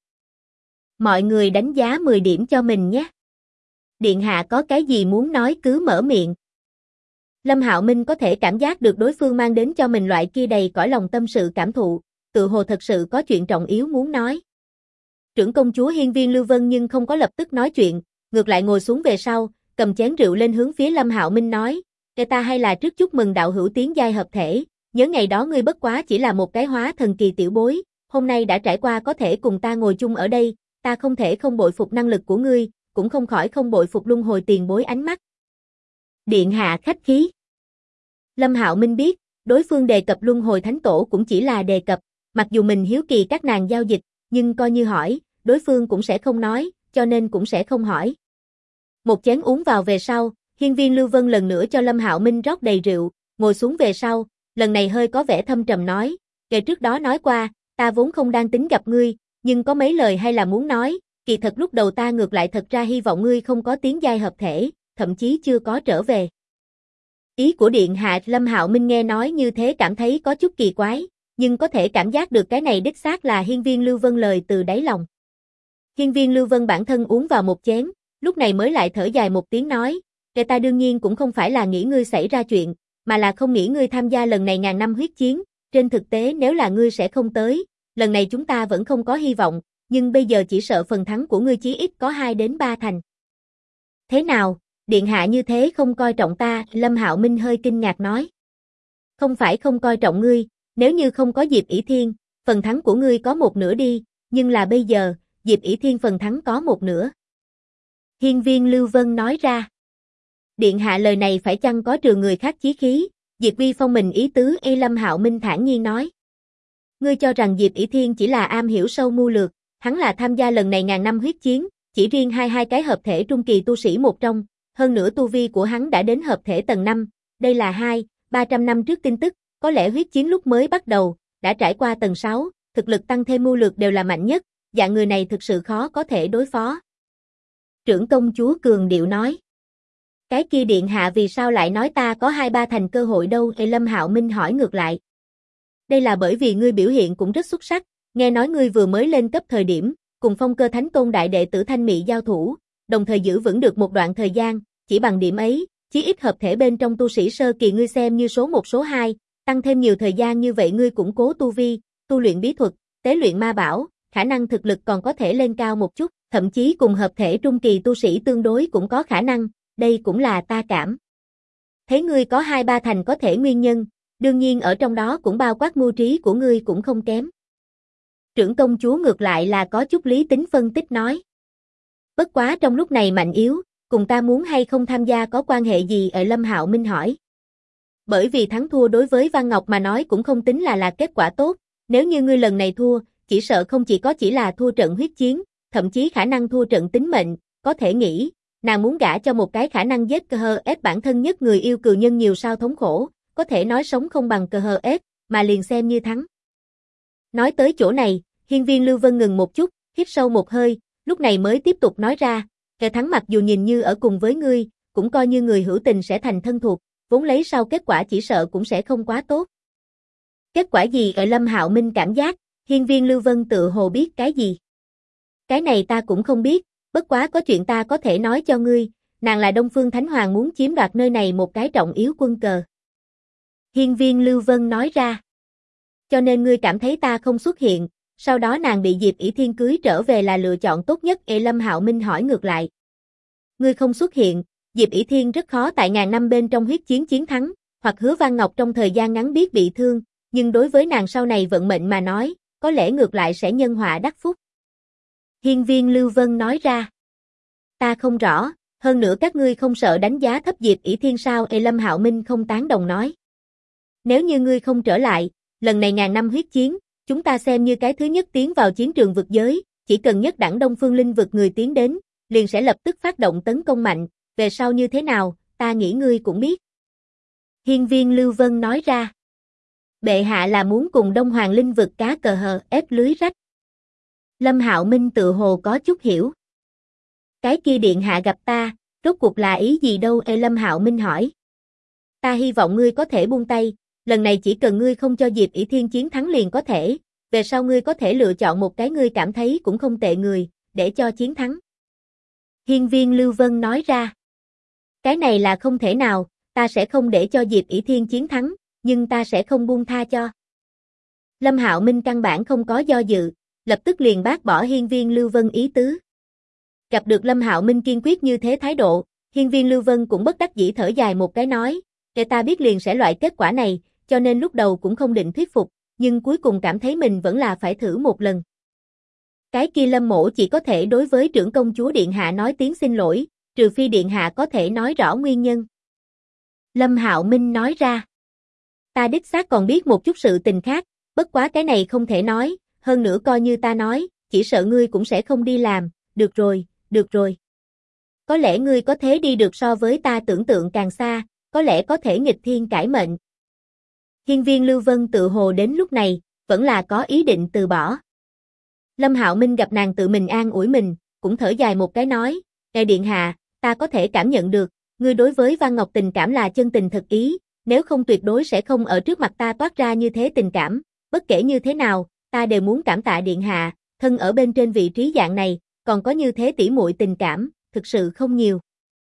Mọi người đánh giá 10 điểm cho mình nhé. Điện hạ có cái gì muốn nói cứ mở miệng." Lâm Hạo Minh có thể cảm giác được đối phương mang đến cho mình loại kia đầy cõi lòng tâm sự cảm thụ, tự hồ thật sự có chuyện trọng yếu muốn nói. Trưởng công chúa hiên viên Lưu Vân nhưng không có lập tức nói chuyện, ngược lại ngồi xuống về sau, cầm chén rượu lên hướng phía Lâm Hạo Minh nói, "Để ta hay là trước chúc mừng đạo hữu tiến giai hợp thể, nhớ ngày đó ngươi bất quá chỉ là một cái hóa thần kỳ tiểu bối, hôm nay đã trải qua có thể cùng ta ngồi chung ở đây, ta không thể không bội phục năng lực của ngươi, cũng không khỏi không bội phục luân hồi tiền bối ánh mắt." Điện hạ khách khí. Lâm Hạo Minh biết, đối phương đề cập luân hồi thánh tổ cũng chỉ là đề cập, mặc dù mình hiếu kỳ các nàng giao dịch, nhưng coi như hỏi, đối phương cũng sẽ không nói, cho nên cũng sẽ không hỏi. Một chén uống vào về sau, hiên viên Lưu Vân lần nữa cho Lâm Hạo Minh rót đầy rượu, ngồi xuống về sau, lần này hơi có vẻ thâm trầm nói, "Kể trước đó nói qua, ta vốn không đang tính gặp ngươi, nhưng có mấy lời hay là muốn nói, kỳ thật lúc đầu ta ngược lại thật ra hy vọng ngươi không có tiến giai hợp thể, thậm chí chưa có trở về." Ý của điện hạ. Lâm Hạo Minh nghe nói như thế cảm thấy có chút kỳ quái, nhưng có thể cảm giác được cái này đích xác là hiên viên Lưu Vân lời từ đáy lòng. Hiên viên Lưu Vân bản thân uống vào một chén, lúc này mới lại thở dài một tiếng nói, "Kể ta đương nhiên cũng không phải là nghĩ ngươi xảy ra chuyện, mà là không nghĩ ngươi tham gia lần này ngàn năm huyết chiến, trên thực tế nếu là ngươi sẽ không tới, lần này chúng ta vẫn không có hy vọng, nhưng bây giờ chỉ sợ phần thắng của ngươi chí ít có 2 đến 3 thành." "Thế nào, điện hạ như thế không coi trọng ta?" Lâm Hạo Minh hơi kinh ngạc nói. "Không phải không coi trọng ngươi, nếu như không có Diệp ỷ Thiên, phần thắng của ngươi có 1/2 đi, nhưng là bây giờ, Diệp ỷ Thiên phần thắng có 1/2. Hiên viên Lưu Vân nói ra. "Điện hạ lời này phải chăng có trừ người khác chí khí, Diệp Vi Phong mình ý tứ?" Lâm Hạo Minh thản nhiên nói. "Ngươi cho rằng Diệp ỷ Thiên chỉ là am hiểu sâu mưu lược, hắn là tham gia lần này ngàn năm huyết chiến, chỉ riêng hai cái hợp thể trung kỳ tu sĩ một trong, hơn nữa tu vi của hắn đã đến hợp thể tầng 5, đây là 200-300 năm trước tin tức, có lẽ huyết chiến lúc mới bắt đầu, đã trải qua tầng 6, thực lực tăng thêm mưu lược đều là mạnh nhất, dạng người này thực sự khó có thể đối phó." Trưởng công chúa cường điệu nói. "Cái kia điện hạ vì sao lại nói ta có 2-3 thành cơ hội đâu?" Lâm Hạo Minh hỏi ngược lại. "Đây là bởi vì ngươi biểu hiện cũng rất xuất sắc, nghe nói ngươi vừa mới lên cấp thời điểm, cùng Phong Cơ Thánh Tôn đại đệ tử Thanh Mị giao thủ, đồng thời giữ vững được một đoạn thời gian, chỉ bằng điểm ấy, chí ít hợp thể bên trong tu sĩ sơ kỳ ngươi xem như số 1 số 2, tăng thêm nhiều thời gian như vậy ngươi củng cố tu vi, tu luyện bí thuật, tế luyện ma bảo, khả năng thực lực còn có thể lên cao một chút, thậm chí cùng hợp thể trung kỳ tu sĩ tương đối cũng có khả năng, đây cũng là ta cảm thấy ngươi có 2-3 thành có thể nguyên nhân, đương nhiên ở trong đó cũng bao quát mưu trí của ngươi cũng không kém. Trưởng công chúa ngược lại là có chút lý tính phân tích nói. Bất quá trong lúc này mạnh yếu, cùng ta muốn hay không tham gia có quan hệ gì? Lâm Hạo Minh hỏi. Bởi vì thắng thua đối với Văn Ngọc mà nói cũng không tính là kết quả tốt, nếu như ngươi lần này thua, chỉ sợ không chỉ là thua trận huyết chiến, thậm chí khả năng thua trận tính mệnh, có thể nghĩ, nàng muốn gả cho một cái khả năng giết KHS bản thân nhất người yêu cừu nhân nhiều sao thống khổ, có thể nói sống không bằng KHS, mà liền xem như thắng. Nói tới chỗ này, Hiên Viên Lưu Vân ngừng một chút, hít sâu một hơi, lúc này mới tiếp tục nói ra, kẻ thắng mặc dù nhìn như ở cùng với ngươi, cũng coi như người hữu tình sẽ thành thân thuộc, vốn lấy sau kết quả chỉ sợ cũng sẽ không quá tốt. Kết quả gì? Lâm Hạo Minh cảm giác, Hiên Viên Lưu Vân tự hồ biết cái gì. Cái này ta cũng không biết, bất quá có chuyện ta có thể nói cho ngươi, nàng là Đông Phương Thánh Hoàng muốn chiếm đoạt nơi này một cái trọng yếu quân cờ. Hiên Viên Lưu Vân nói ra. Cho nên ngươi cảm thấy ta không xuất hiện, sau đó nàng bị Diệp ỷ Thiên cưới trở về là lựa chọn tốt nhất? Lâm Hạo Minh hỏi ngược lại. Ngươi không xuất hiện, Diệp ỷ Thiên rất khó tại ngàn năm bên trong huyết chiến chiến thắng, hoặc Hứa Văn Ngọc trong thời gian ngắn biết bị thương, nhưng đối với nàng sau này vận mệnh mà nói, có lẽ ngược lại sẽ nhân họa đắc phúc. Hiên Viên Lưu Vân nói ra. Ta không rõ, hơn nữa các ngươi không sợ đánh giá thấp Diệp ỷ Thiên sao? Lâm Hạo Minh không tán đồng nói. Nếu như ngươi không trở lại, lần này ngàn năm huyết chiến, chúng ta xem như cái thứ nhất tiến vào chiến trường vực giới, chỉ cần nhất đẳng Đông Phương Linh vực người tiến đến, liền sẽ lập tức phát động tấn công mạnh, về sau như thế nào, ta nghĩ ngươi cũng biết. Hiên Viên Lưu Vân nói ra. Bệ hạ là muốn cùng Đông Hoàng Linh vực cá cờ hờ ép lưới rách. Lâm Hạo Minh tự hồ có chút hiểu. Cái kia điện hạ gặp ta, rốt cuộc là ý gì đâu? Lâm Hạo Minh hỏi. Ta hy vọng ngươi có thể buông tay, lần này chỉ cần ngươi không cho Diệp ỷ Thiên chiến thắng liền có thể, về sau ngươi có thể lựa chọn một cái ngươi cảm thấy cũng không tệ người, để cho chiến thắng. Hiên Viên Lưu Vân nói ra. Cái này là không thể nào, ta sẽ không để cho Diệp ỷ Thiên chiến thắng, nhưng ta sẽ không buông tha cho. Lâm Hạo Minh căn bản không có do dự, lập tức liền bác bỏ Hiên Viên Lưu Vân ý tứ. Gặp được Lâm Hạo Minh kiên quyết như thế thái độ, Hiên Viên Lưu Vân cũng bất đắc dĩ thở dài một cái nói, để ta biết liền sẽ loại kết quả này, cho nên lúc đầu cũng không định thuyết phục, nhưng cuối cùng cảm thấy mình vẫn là phải thử một lần. Cái kia Lâm mỗ chỉ có thể đối với trưởng công chúa điện hạ nói tiếng xin lỗi, trừ phi điện hạ có thể nói rõ nguyên nhân. Lâm Hạo Minh nói ra. Ta đích xác còn biết một chút sự tình khác, bất quá cái này không thể nói, hơn nữa coi như ta nói, chỉ sợ ngươi cũng sẽ không đi làm, được rồi, được rồi. Có lẽ ngươi có thế đi được so với ta tưởng tượng càng xa, có lẽ có thể nghịch thiên cải mệnh. Hiên Viên Lưu Vân tự hồ đến lúc này, vẫn là có ý định từ bỏ. Lâm Hạo Minh gặp nàng tự mình an ủi mình, cũng thở dài một cái nói, điện hạ, ta có thể cảm nhận được, ngươi đối với Văn Ngọc tình cảm là chân tình thật ý, nếu không tuyệt đối sẽ không ở trước mặt ta toát ra như thế tình cảm, bất kể như thế nào, ta đều muốn cảm tạ điện hạ, thân ở bên trên vị trí dạng này, còn có như thế tỉ muội tình cảm, thực sự không nhiều.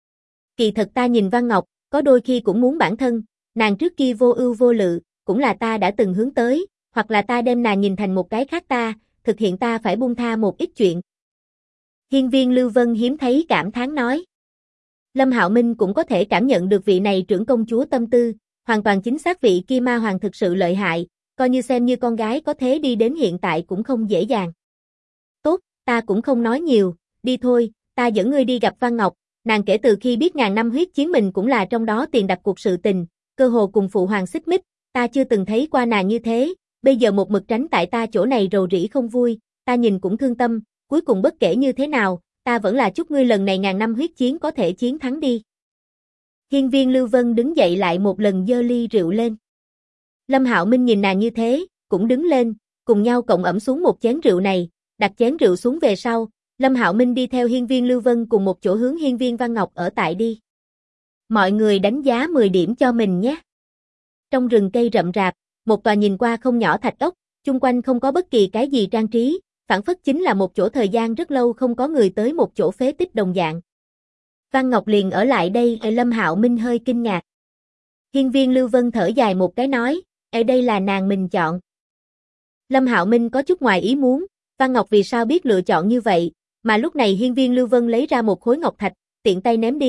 Kỳ thật ta nhìn Văn Ngọc, có đôi khi cũng muốn bản thân, nàng trước kia vô ưu vô lự, cũng là ta đã từng hướng tới, hoặc là ta đem nàng nhìn thành một cái khác ta, thực hiện ta phải buông tha một ít chuyện. Hiên Viên Lưu Vân hiếm thấy cảm thán nói. Lâm Hạo Minh cũng có thể cảm nhận được vị này trưởng công chúa tâm tư, hoàn toàn chính xác vị kia ma hoàng thực sự lợi hại, coi như xem như con gái có thế đi đến hiện tại cũng không dễ dàng. Tốt, ta cũng không nói nhiều, đi thôi, ta dẫn ngươi đi gặp Văn Ngọc, nàng kể từ khi biết ngàn năm huyết chiến mình cũng là trong đó tiền đặt cuộc sự tình, cơ hồ cùng phụ hoàng xích mích, ta chưa từng thấy qua nàng như thế, bây giờ một mực tránh tại ta chỗ này rầu rĩ không vui, ta nhìn cũng thương tâm, cuối cùng bất kể như thế nào, ta vẫn là chúc ngươi lần này ngàn năm huyết chiến có thể chiến thắng đi. Hiên Viên Lưu Vân đứng dậy lại một lần giơ ly rượu lên. Lâm Hạo Minh nhìn nàng như thế, cũng đứng lên, cùng nhau cộng ẩm xuống một chén rượu này, đặt chén rượu xuống về sau, Lâm Hạo Minh đi theo Hiên Viên Lưu Vân cùng một chỗ hướng Hiên Viên Văn Ngọc ở tại đi. Mọi người đánh giá 10 điểm cho mình nhé. Trong rừng cây rậm rạp, một tòa nhìn qua không nhỏ thạch ốc, chung quanh không có bất kỳ cái gì trang trí, phảng phất chính là một chỗ thời gian rất lâu không có người tới một chỗ phế tích đồng dạng. Văn Ngọc liền ở lại đây, Lâm Hạo Minh hơi kinh ngạc. Hiên Viên Lưu Vân thở dài một cái nói, ở đây là nàng mình chọn. Lâm Hạo Minh có chút ngoài ý muốn, Văn Ngọc vì sao biết lựa chọn như vậy, mà lúc này Hiên Viên Lưu Vân lấy ra một khối ngọc thạch, tiện tay ném đi,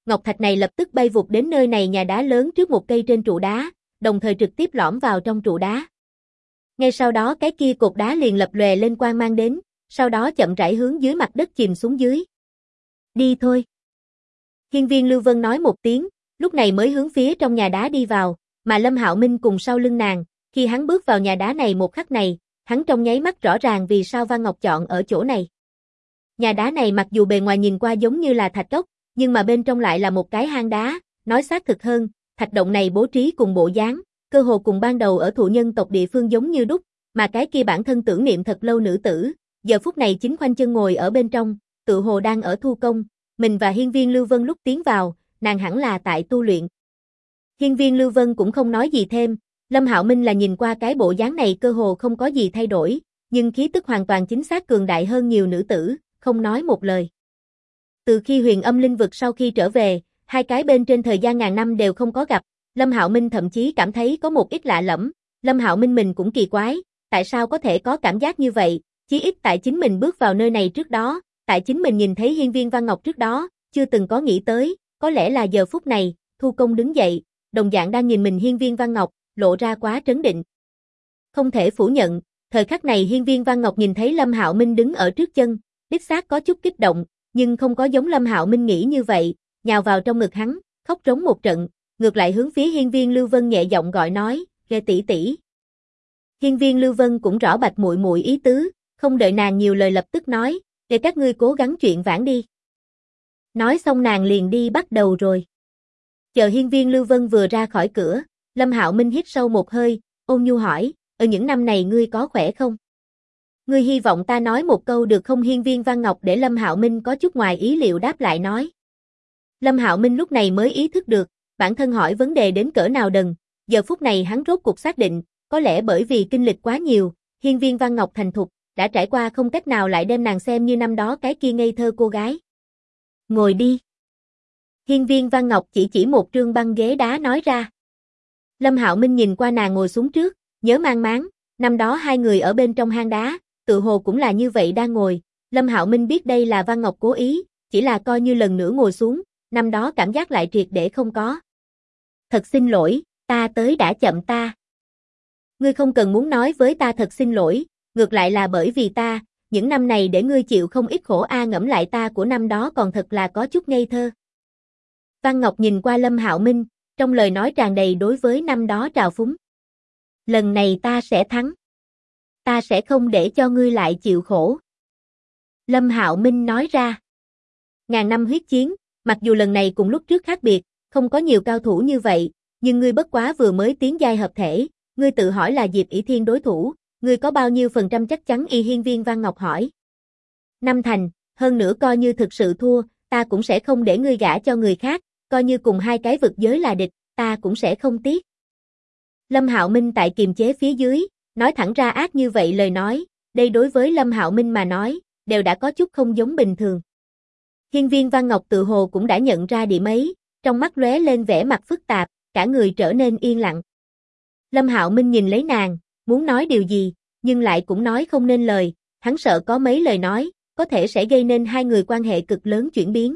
ngọc thạch này lập tức bay vụt đến nơi này nhà đá lớn trước một cây trên trụ đá, đồng thời trực tiếp lõm vào trong trụ đá. Ngay sau đó cái kia cột đá liền lập lòe lên quang mang đến, sau đó chậm rãi hướng dưới mặt đất chìm xuống dưới. Đi thôi. Hiên Viên Lưu Vân nói một tiếng, lúc này mới hướng phía trong nhà đá đi vào, mà Lâm Hạo Minh cùng sau lưng nàng, khi hắn bước vào nhà đá này một khắc này, hắn trong nháy mắt rõ ràng vì sao Văn Ngọc chọn ở chỗ này. Nhà đá này mặc dù bề ngoài nhìn qua giống như là thạch ốc, nhưng mà bên trong lại là một cái hang đá, nói xác thực hơn, thạch động này bố trí cùng bộ dáng, cơ hồ cùng ban đầu ở thụ nhân tộc địa phương giống như đúc, mà cái kia bản thân tưởng niệm thật lâu nữ tử, giờ phút này chính khoanh chân ngồi ở bên trong, tự hồ đang ở thu công, mình và Hiên Viên Lưu Vân lúc tiến vào, nàng hẳn là tại tu luyện. Hiên Viên Lưu Vân cũng không nói gì thêm, Lâm Hạo Minh là nhìn qua cái bộ dáng này cơ hồ không có gì thay đổi, nhưng khí tức hoàn toàn chính xác cường đại hơn nhiều nữ tử, không nói một lời. Từ khi Huyền Âm Linh Vực sau khi trở về, hai cái bên trên thời gian ngàn năm đều không có gặp, Lâm Hạo Minh thậm chí cảm thấy có một ít lạ lẫm, Lâm Hạo Minh mình cũng kỳ quái, tại sao có thể có cảm giác như vậy, chí ít tại chính mình bước vào nơi này trước đó, tại chính mình nhìn thấy Hiên Viên Văn Ngọc trước đó, chưa từng có nghĩ tới, có lẽ là giờ phút này, Thu Công đứng dậy, đồng dạng đang nhìn mình Hiên Viên Văn Ngọc, lộ ra quá trấn định. Không thể phủ nhận, thời khắc này Hiên Viên Văn Ngọc nhìn thấy Lâm Hạo Minh đứng ở trước chân, đích xác có chút kích động, nhưng không có giống Lâm Hạo Minh nghĩ như vậy, nhào vào trong ngực hắn, khóc rống một trận, ngược lại hướng phía Hiên Viên Lưu Vân nhẹ giọng gọi nói, "Ghê tỷ tỷ." Hiên Viên Lưu Vân cũng rõ bạch muội muội ý tứ, không đợi nàng nhiều lời lập tức nói, "Để các ngươi cố gắng chuyện vãn đi." Nói xong nàng liền đi bắt đầu rồi. Chờ Hiên Viên Lưu Vân vừa ra khỏi cửa, Lâm Hạo Minh hít sâu một hơi, ôn nhu hỏi, "Ở những năm này ngươi có khỏe không? Ngươi hy vọng ta nói một câu được không?" Hiên Viên Văn Ngọc để Lâm Hạo Minh có chút ngoài ý liệu đáp lại nói. Lâm Hạo Minh lúc này mới ý thức được, bản thân hỏi vấn đề đến cỡ nào đần, giờ phút này hắn rốt cuộc xác định, có lẽ bởi vì kinh lịch quá nhiều, Hiên Viên Văn Ngọc thành thục, đã trải qua không cách nào lại đem nàng xem như năm đó cái kia ngây thơ cô gái. "Ngồi đi." Hiên Viên Văn Ngọc chỉ một trương băng ghế đá nói ra. Lâm Hạo Minh nhìn qua nàng ngồi xuống trước, nhớ mang máng, năm đó hai người ở bên trong hang đá, tự hồ cũng là như vậy đang ngồi, Lâm Hạo Minh biết đây là Văn Ngọc cố ý, chỉ là coi như lần nữa ngồi xuống, năm đó cảm giác lại triệt để không có. "Thật xin lỗi, ta tới đã chậm ta." "Ngươi không cần muốn nói với ta thật xin lỗi, ngược lại là bởi vì ta, những năm này để ngươi chịu không ít khổ ngẫm lại ta của năm đó còn thật là có chút ngây thơ." Văn Ngọc nhìn qua Lâm Hạo Minh, trong lời nói tràn đầy đối với năm đó trào phúng. "Lần này ta sẽ thắng. Ta sẽ không để cho ngươi lại chịu khổ." Lâm Hạo Minh nói ra. Ngàn năm huyết chiến, mặc dù lần này cùng lúc trước khác biệt, không có nhiều cao thủ như vậy, nhưng ngươi bất quá vừa mới tiến giai hợp thể, ngươi tự hỏi là Diệp ỷ Thiên đối thủ, ngươi có bao nhiêu phần trăm chắc chắn? Hiên Viên Văn Ngọc hỏi. "Năm thành, hơn nữa coi như thực sự thua, ta cũng sẽ không để ngươi gả cho người khác, coi như cùng hai cái vực giới là địch, ta cũng sẽ không tiếc." Lâm Hạo Minh tại kiềm chế phía dưới, nói thẳng ra ác như vậy lời nói, đây đối với Lâm Hạo Minh mà nói, đều đã có chút không giống bình thường. Hiên Viên Văn Ngọc tự hồ cũng đã nhận ra điểm ấy, trong mắt lóe lên vẻ mặt phức tạp, cả người trở nên yên lặng. Lâm Hạo Minh nhìn lấy nàng, muốn nói điều gì, nhưng lại cũng nói không nên lời, hắn sợ có mấy lời nói, có thể sẽ gây nên hai người quan hệ cực lớn chuyển biến.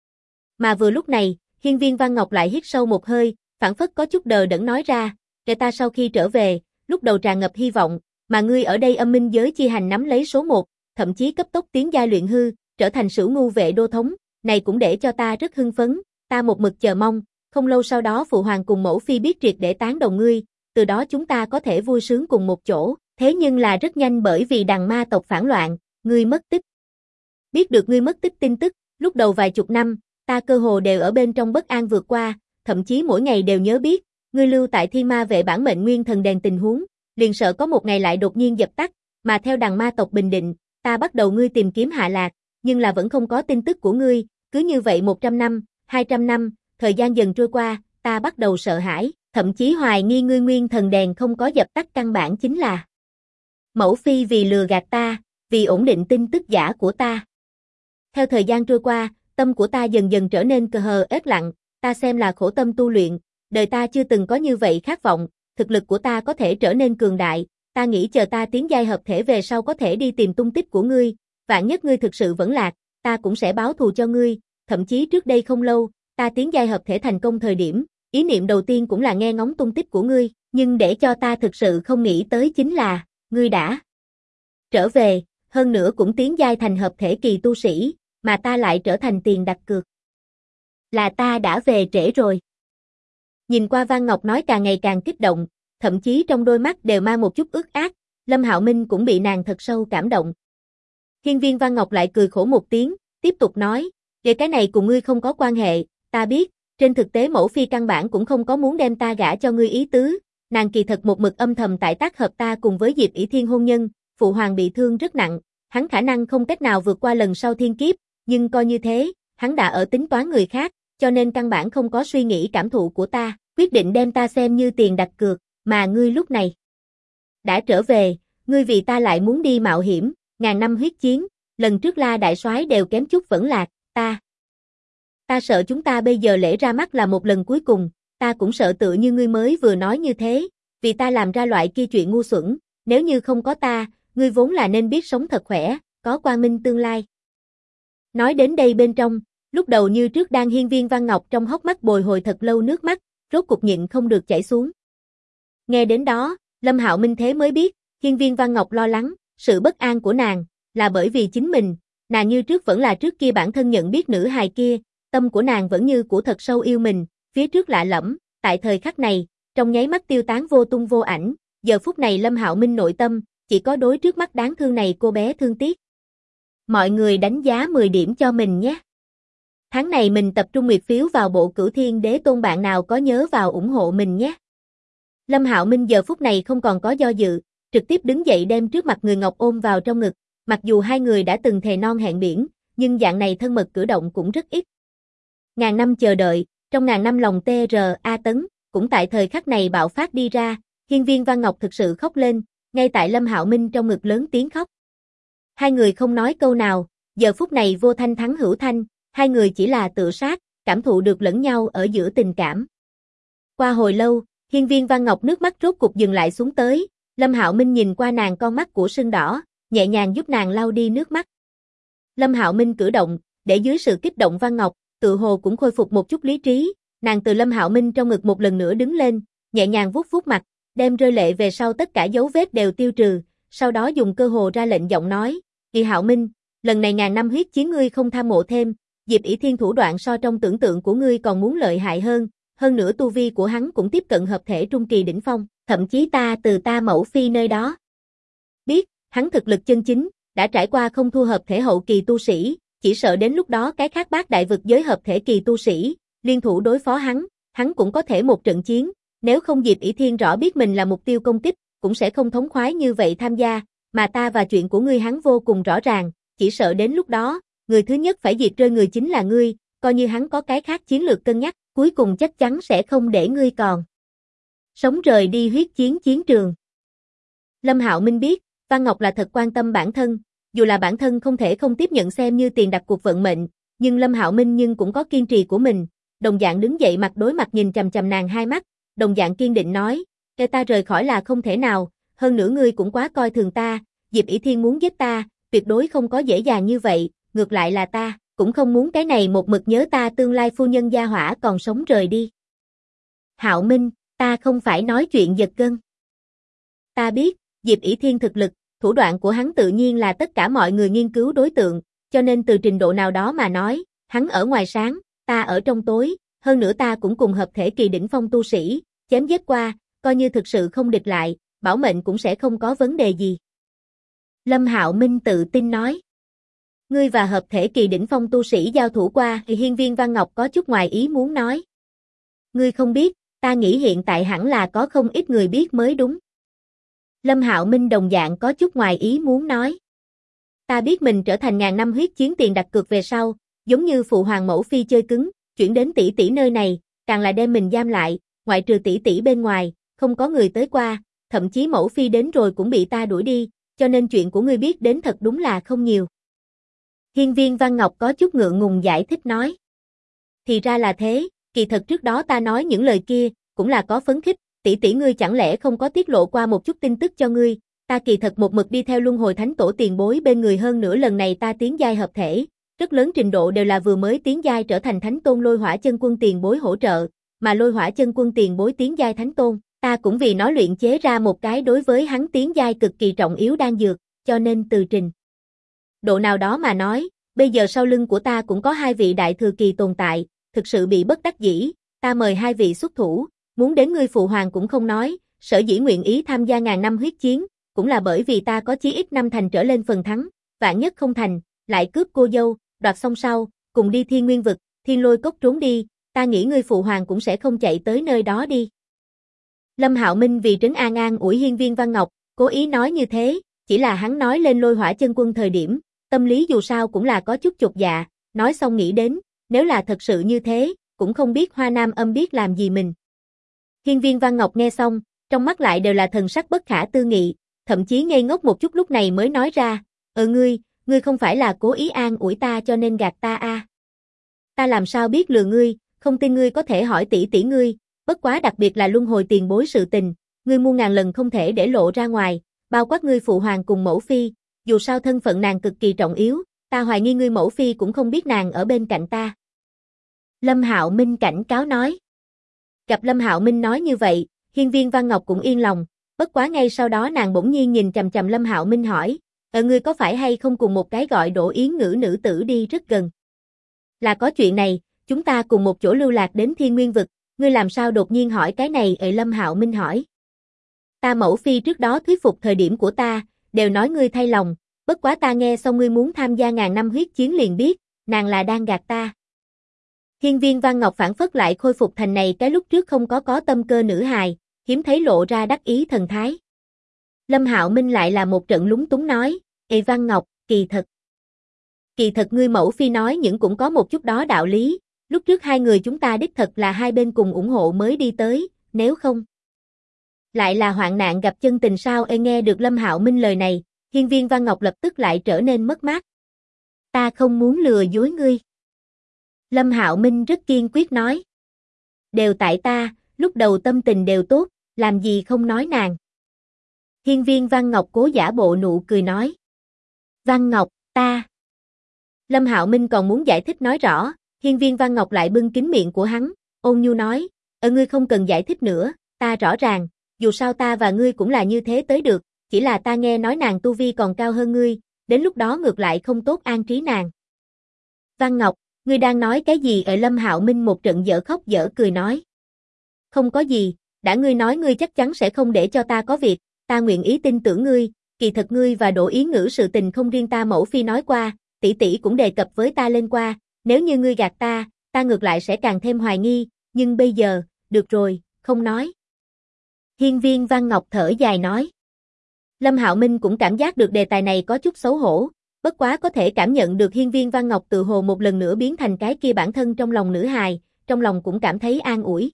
Mà vừa lúc này, Hiên Viên Văn Ngọc lại hít sâu một hơi, phảng phất có chút đờ đẫn nói ra, "Kể ta sau khi trở về, lúc đầu tràn ngập hy vọng, mà ngươi ở đây âm minh giới chi hành nắm lấy số 1, thậm chí cấp tốc tiến giai luyện hư, trở thành Sửu Ngu vệ đô thống, này cũng để cho ta rất hưng phấn, ta một mực chờ mong, không lâu sau đó phụ hoàng cùng mẫu phi biết triệt để tán đồng ngươi, từ đó chúng ta có thể vui sướng cùng một chỗ, thế nhưng là rất nhanh bởi vì đằng ma tộc phản loạn, ngươi mất tích." Biết được ngươi mất tích tin tức, lúc đầu vài chục năm, ta cơ hồ đều ở bên trong bất an vượt qua, thậm chí mỗi ngày đều nhớ biết, ngươi lưu tại Thiên Ma vệ bản mệnh nguyên thần đèn tình huống, liền sợ có một ngày lại đột nhiên dập tắt, mà theo đằng ma tộc bình định, ta bắt đầu ngươi tìm kiếm hạ lạc, nhưng là vẫn không có tin tức của ngươi, cứ như vậy 100 năm, 200 năm, thời gian dần trôi qua, ta bắt đầu sợ hãi, thậm chí hoài nghi ngươi nguyên thần đèn không có dập tắt căn bản chính là mẫu phi vì lừa gạt ta, vì ổn định tin tức giả của ta. Theo thời gian trôi qua, tâm của ta dần dần trở nên ếch lặng, ta xem là khổ tâm tu luyện, đời ta chưa từng có như vậy khát vọng, thực lực của ta có thể trở nên cường đại, ta nghĩ chờ ta tiến giai hợp thể về sau có thể đi tìm tung tích của ngươi, vạn nhất ngươi thực sự vẫn lạc, ta cũng sẽ báo thù cho ngươi, thậm chí trước đây không lâu, ta tiến giai hợp thể thành công thời điểm, ý niệm đầu tiên cũng là nghe ngóng tung tích của ngươi, nhưng để cho ta thực sự không nghĩ tới chính là, ngươi đã trở về, hơn nữa cũng tiến giai thành hợp thể kỳ tu sĩ, mà ta lại trở thành tiền đặt cược. Là ta đã về trễ rồi. Nhìn qua Văn Ngọc nói càng ngày càng kích động, thậm chí trong đôi mắt đều mang một chút ước ác, Lâm Hạo Minh cũng bị nàng thật sâu cảm động. Hiên viên Văn Ngọc lại cười khổ một tiếng, tiếp tục nói, về cái này cùng ngươi không có quan hệ, ta biết, trên thực tế mẫu phi căn bản cũng không có muốn đem ta gả cho ngươi ý tứ, nàng kỳ thật một mực âm thầm tại tác hợp ta cùng với Diệp ỷ Thiên hôn nhân, phụ hoàng bị thương rất nặng, hắn khả năng không cách nào vượt qua lần sau thiên kiếp, nhưng coi như thế, hắn đã ở tính toán người khác, cho nên căn bản không có suy nghĩ cảm thụ của ta, quyết định đem ta xem như tiền đặt cược, mà ngươi lúc này đã trở về, ngươi vì ta lại muốn đi mạo hiểm, ngàn năm huyết chiến, lần trước La đại soái đều kém chút vẫn lạc, ta sợ chúng ta bây giờ lễ ra mắt là một lần cuối cùng, ta cũng sợ tựa như ngươi mới vừa nói như thế, vì ta làm ra loại kia chuyện ngu xuẩn, nếu như không có ta, ngươi vốn là nên biết sống thật khỏe, có quang minh tương lai. Nói đến đây bên trong, lúc đầu như trước đang hiên viên Văn Ngọc trong hốc mắt bồi hồi thật lâu nước mắt, rốt cục nhịn không được chảy xuống. Nghe đến đó, Lâm Hạo Minh thế mới biết, hiên viên Văn Ngọc lo lắng, sự bất an của nàng, là bởi vì chính mình, nàng như trước vẫn là trước kia bản thân nhận biết nữ hài kia, tâm của nàng vẫn như của thật sâu yêu mình, phía trước lạ lẫm, tại thời khắc này, trong nháy mắt tiêu tán vô tung vô ảnh, giờ phút này Lâm Hạo Minh nội tâm, chỉ có đối trước mắt đáng thương này cô bé thương tiếc. Mọi người đánh giá 10 điểm cho mình nhé. Tháng này mình tập trung nguyệt phiếu vào bộ Cửu Thiên Đế Tôn, bạn nào có nhớ vào ủng hộ mình nhé. Lâm Hạo Minh giờ phút này không còn có do dự, trực tiếp đứng dậy đem trước mặt người Ngọc ôm vào trong ngực, mặc dù hai người đã từng thề non hẹn biển, nhưng dạng này thân mật cử động cũng rất ít. Ngàn năm chờ đợi, trong ngàn năm lòng TRA Tấn, cũng tại thời khắc này bạo phát đi ra, hiên viên Văn Ngọc thực sự khóc lên, ngay tại Lâm Hạo Minh trong ngực lớn tiếng khóc. Hai người không nói câu nào, giờ phút này vô thanh thắng hữu thanh, hai người chỉ là tự sát, cảm thụ được lẫn nhau ở giữa tình cảm. Qua hồi lâu, hiên viên Văn Ngọc nước mắt rốt cục dừng lại xuống tới, Lâm Hạo Minh nhìn qua nàng con mắt của sưng đỏ, nhẹ nhàng giúp nàng lau đi nước mắt. Lâm Hạo Minh cử động, để dưới sự kích động Văn Ngọc, tự hồ cũng khôi phục một chút lý trí, nàng từ Lâm Hạo Minh trong ngực một lần nữa đứng lên, nhẹ nhàng vuốt vuốt mặt, đem rơi lệ về sau tất cả dấu vết đều tiêu trừ, sau đó dùng cơ hồ ra lệnh giọng nói, "Kỳ Hạo Minh, lần này ngàn năm huyết chiến ngươi không tham mộ thêm, Diệp ỷ Thiên thủ đoạn so trong tưởng tượng của ngươi còn muốn lợi hại hơn nữa tu vi của hắn cũng tiếp cận hợp thể trung kỳ đỉnh phong, thậm chí ta từ ta mẫu phi nơi đó biết, hắn thực lực chân chính, đã trải qua không thua hợp thể hậu kỳ tu sĩ, chỉ sợ đến lúc đó cái khác bát đại vực giới hợp thể kỳ tu sĩ, liên thủ đối phó hắn cũng có thể một trận chiến, nếu không Diệp ỷ Thiên rõ biết mình là mục tiêu công kích, cũng sẽ không thống khoái như vậy tham gia, mà ta và chuyện của ngươi hắn vô cùng rõ ràng, chỉ sợ đến lúc đó, người thứ nhất phải diệt rơi người chính là ngươi, coi như hắn có cái khác chiến lược cân nhắc, cuối cùng chắc chắn sẽ không để ngươi còn sống rời đi huyết chiến chiến trường." Lâm Hạo Minh biết, Văn Ngọc là thật quan tâm bản thân, dù là bản thân không thể không tiếp nhận xem như tiền đặt cuộc vận mệnh, nhưng Lâm Hạo Minh nhưng cũng có kiên trì của mình, đồng dạng đứng dậy mặt đối mặt nhìn chằm chằm nàng hai mắt, đồng dạng kiên định nói, "Kẻ ta rời khỏi là không thể nào, hơn nữa ngươi cũng quá coi thường ta, Diệp ỷ Thiên muốn giết ta, tuyệt đối không có dễ dàng như vậy, ngược lại là ta, cũng không muốn cái này một mực nhớ ta tương lai phu nhân gia hỏa còn sống rời đi." "Hạo Minh, ta không phải nói chuyện giật gân. Ta biết, Diệp ỷ Thiên thực lực, thủ đoạn của hắn tự nhiên là tất cả mọi người nghiên cứu đối tượng, cho nên từ trình độ nào đó mà nói, hắn ở ngoài sáng, ta ở trong tối, hơn nữa ta cũng cùng hợp thể kỳ đỉnh phong tu sĩ, chém giết qua, coi như thực sự không địch lại, bảo mệnh cũng sẽ không có vấn đề gì." Lâm Hạo Minh tự tin nói. "Ngươi và hợp thể kỳ đỉnh phong tu sĩ giao thủ qua, thì hiên viên Văn Ngọc có chút ngoài ý muốn nói. "Ngươi không biết, ta nghĩ hiện tại hẳn là có không ít người biết mới đúng." Lâm Hạo Minh đồng dạng có chút ngoài ý muốn nói. "Ta biết mình trở thành ngàn năm huyết chiến tiền đặt cược về sau, giống như phụ hoàng mẫu phi chơi cứng, chuyển đến tỷ tỷ nơi này, càng là đem mình giam lại, ngoại trừ tỷ tỷ bên ngoài, không có người tới qua, thậm chí mẫu phi đến rồi cũng bị ta đuổi đi, cho nên chuyện của ngươi biết đến thật đúng là không nhiều." Hiên viên Văn Ngọc có chút ngượng ngùng giải thích nói. "Thì ra là thế, kỳ thật trước đó ta nói những lời kia, cũng là có phấn khích, tỷ tỷ ngươi chẳng lẽ không có tiết lộ qua một chút tin tức cho ngươi, ta kỳ thật một mực đi theo luân hồi thánh tổ tiền bối bên người hơn nữa lần này ta tiến giai hợp thể, rất lớn trình độ đều là vừa mới tiến giai trở thành thánh tôn Lôi Hỏa Chân Quân tiền bối hỗ trợ, mà Lôi Hỏa Chân Quân tiền bối tiến giai thánh tôn, ta cũng vì nó luyện chế ra một cái đối với hắn tiến giai cực kỳ trọng yếu đan dược, cho nên từ trình độ nào đó mà nói, bây giờ sau lưng của ta cũng có hai vị đại thừa kỳ tồn tại, thực sự bị bất đắc dĩ, ta mời hai vị xuất thủ, muốn đến ngươi phụ hoàng cũng không nói, sở dĩ nguyện ý tham gia ngàn năm huyết chiến, cũng là bởi vì ta có chí ít 5 thành trở lên phần thắng, vạn nhất không thành, lại cướp cô dâu, đoạt xong sau, cùng đi Thiên Nguyên vực, Thiên Lôi cốc trốn đi, ta nghĩ ngươi phụ hoàng cũng sẽ không chạy tới nơi đó đi. Lâm Hạo Minh vì trấn an ủi Hiên Viên Văn Ngọc, cố ý nói như thế, chỉ là hắn nói lên Lôi Hỏa Chân Quân thời điểm, tâm lý dù sao cũng là có chút chột dạ, nói xong nghĩ đến, nếu là thật sự như thế, cũng không biết Hoa Nam Âm biết làm gì mình. Hiên Viên Văn Ngọc nghe xong, trong mắt lại đều là thần sắc bất khả tư nghị, thậm chí ngây ngốc một chút lúc này mới nói ra, ngươi không phải là cố ý an ủi ta cho nên gạt ta à. Ta làm sao biết lừa ngươi, không tin ngươi có thể hỏi tỷ tỷ ngươi, bất quá đặc biệt là luân hồi tiền bối sự tình, ngươi muôn ngàn lần không thể để lộ ra ngoài, bao quát ngươi phụ hoàng cùng mẫu phi, dù sao thân phận nàng cực kỳ trọng yếu, ta hoài nghi ngươi mẫu phi cũng không biết nàng ở bên cạnh ta. Lâm Hạo Minh cảnh cáo nói. Gặp Lâm Hạo Minh nói như vậy, Hiên Viên Văn Ngọc cũng yên lòng, bất quá ngay sau đó nàng bỗng nhiên nhìn chằm chằm Lâm Hạo Minh hỏi, ngươi có phải hay không cùng một cái gọi Đỗ Yến Ngữ nữ tử đi rất gần? Là có chuyện này, chúng ta cùng một chỗ lưu lạc đến Thiên Nguyên vực, ngươi làm sao đột nhiên hỏi cái này? Lâm Hạo Minh hỏi. Ta mẫu phi trước đó thuyết phục thời điểm của ta, đều nói ngươi thay lòng, bất quá ta nghe xong ngươi muốn tham gia ngàn năm huyết chiến liền biết, nàng là đang gạt ta. Hiên Viên Văn Ngọc phản phất lại khôi phục thành này cái lúc trước không có tâm cơ nữ hài, hiếm thấy lộ ra đắc ý thần thái. Lâm Hạo Minh lại là một trận lúng túng nói, Văn Ngọc, kỳ thật ngươi mẫu phi nói những cũng có một chút đó đạo lý, lúc trước hai người chúng ta đích thật là hai bên cùng ủng hộ mới đi tới, nếu không lại là hoạn nạn gặp chân tình sao? Nghe được Lâm Hạo Minh lời này, Hiên Viên Văn Ngọc lập tức lại trở nên mất mát. Ta không muốn lừa dối ngươi. Lâm Hạo Minh rất kiên quyết nói. Đều tại ta, lúc đầu tâm tình đều tốt, làm gì không nói nàng. Hiên Viên Văn Ngọc cố giả bộ nụ cười nói. Văn Ngọc, ta. Lâm Hạo Minh còn muốn giải thích nói rõ, Hiên Viên Văn Ngọc lại bưng kín miệng của hắn, ôn nhu nói, ngươi không cần giải thích nữa, ta rõ ràng, dù sao ta và ngươi cũng là như thế tới được, chỉ là ta nghe nói nàng tu vi còn cao hơn ngươi, đến lúc đó ngược lại không tốt an trí nàng. Văn Ngọc, ngươi đang nói cái gì? Lâm Hạo Minh một trận dở khóc dở cười nói. Không có gì, đã ngươi nói ngươi chắc chắn sẽ không để cho ta có việc, ta nguyện ý tin tưởng ngươi, kỳ thật ngươi và Đỗ Yến Ngữ sự tình không riêng ta mẫu phi nói qua, tỷ tỷ cũng đề cập với ta lên qua, nếu như ngươi gạt ta, ta ngược lại sẽ càng thêm hoài nghi, nhưng bây giờ, được rồi, không nói. Hiên Viên Văn Ngọc thở dài nói. Lâm Hạo Minh cũng cảm giác được đề tài này có chút xấu hổ, bất quá có thể cảm nhận được Hiên Viên Văn Ngọc tự hồ một lần nữa biến thành cái kia bản thân trong lòng nữ hài, trong lòng cũng cảm thấy an ủi.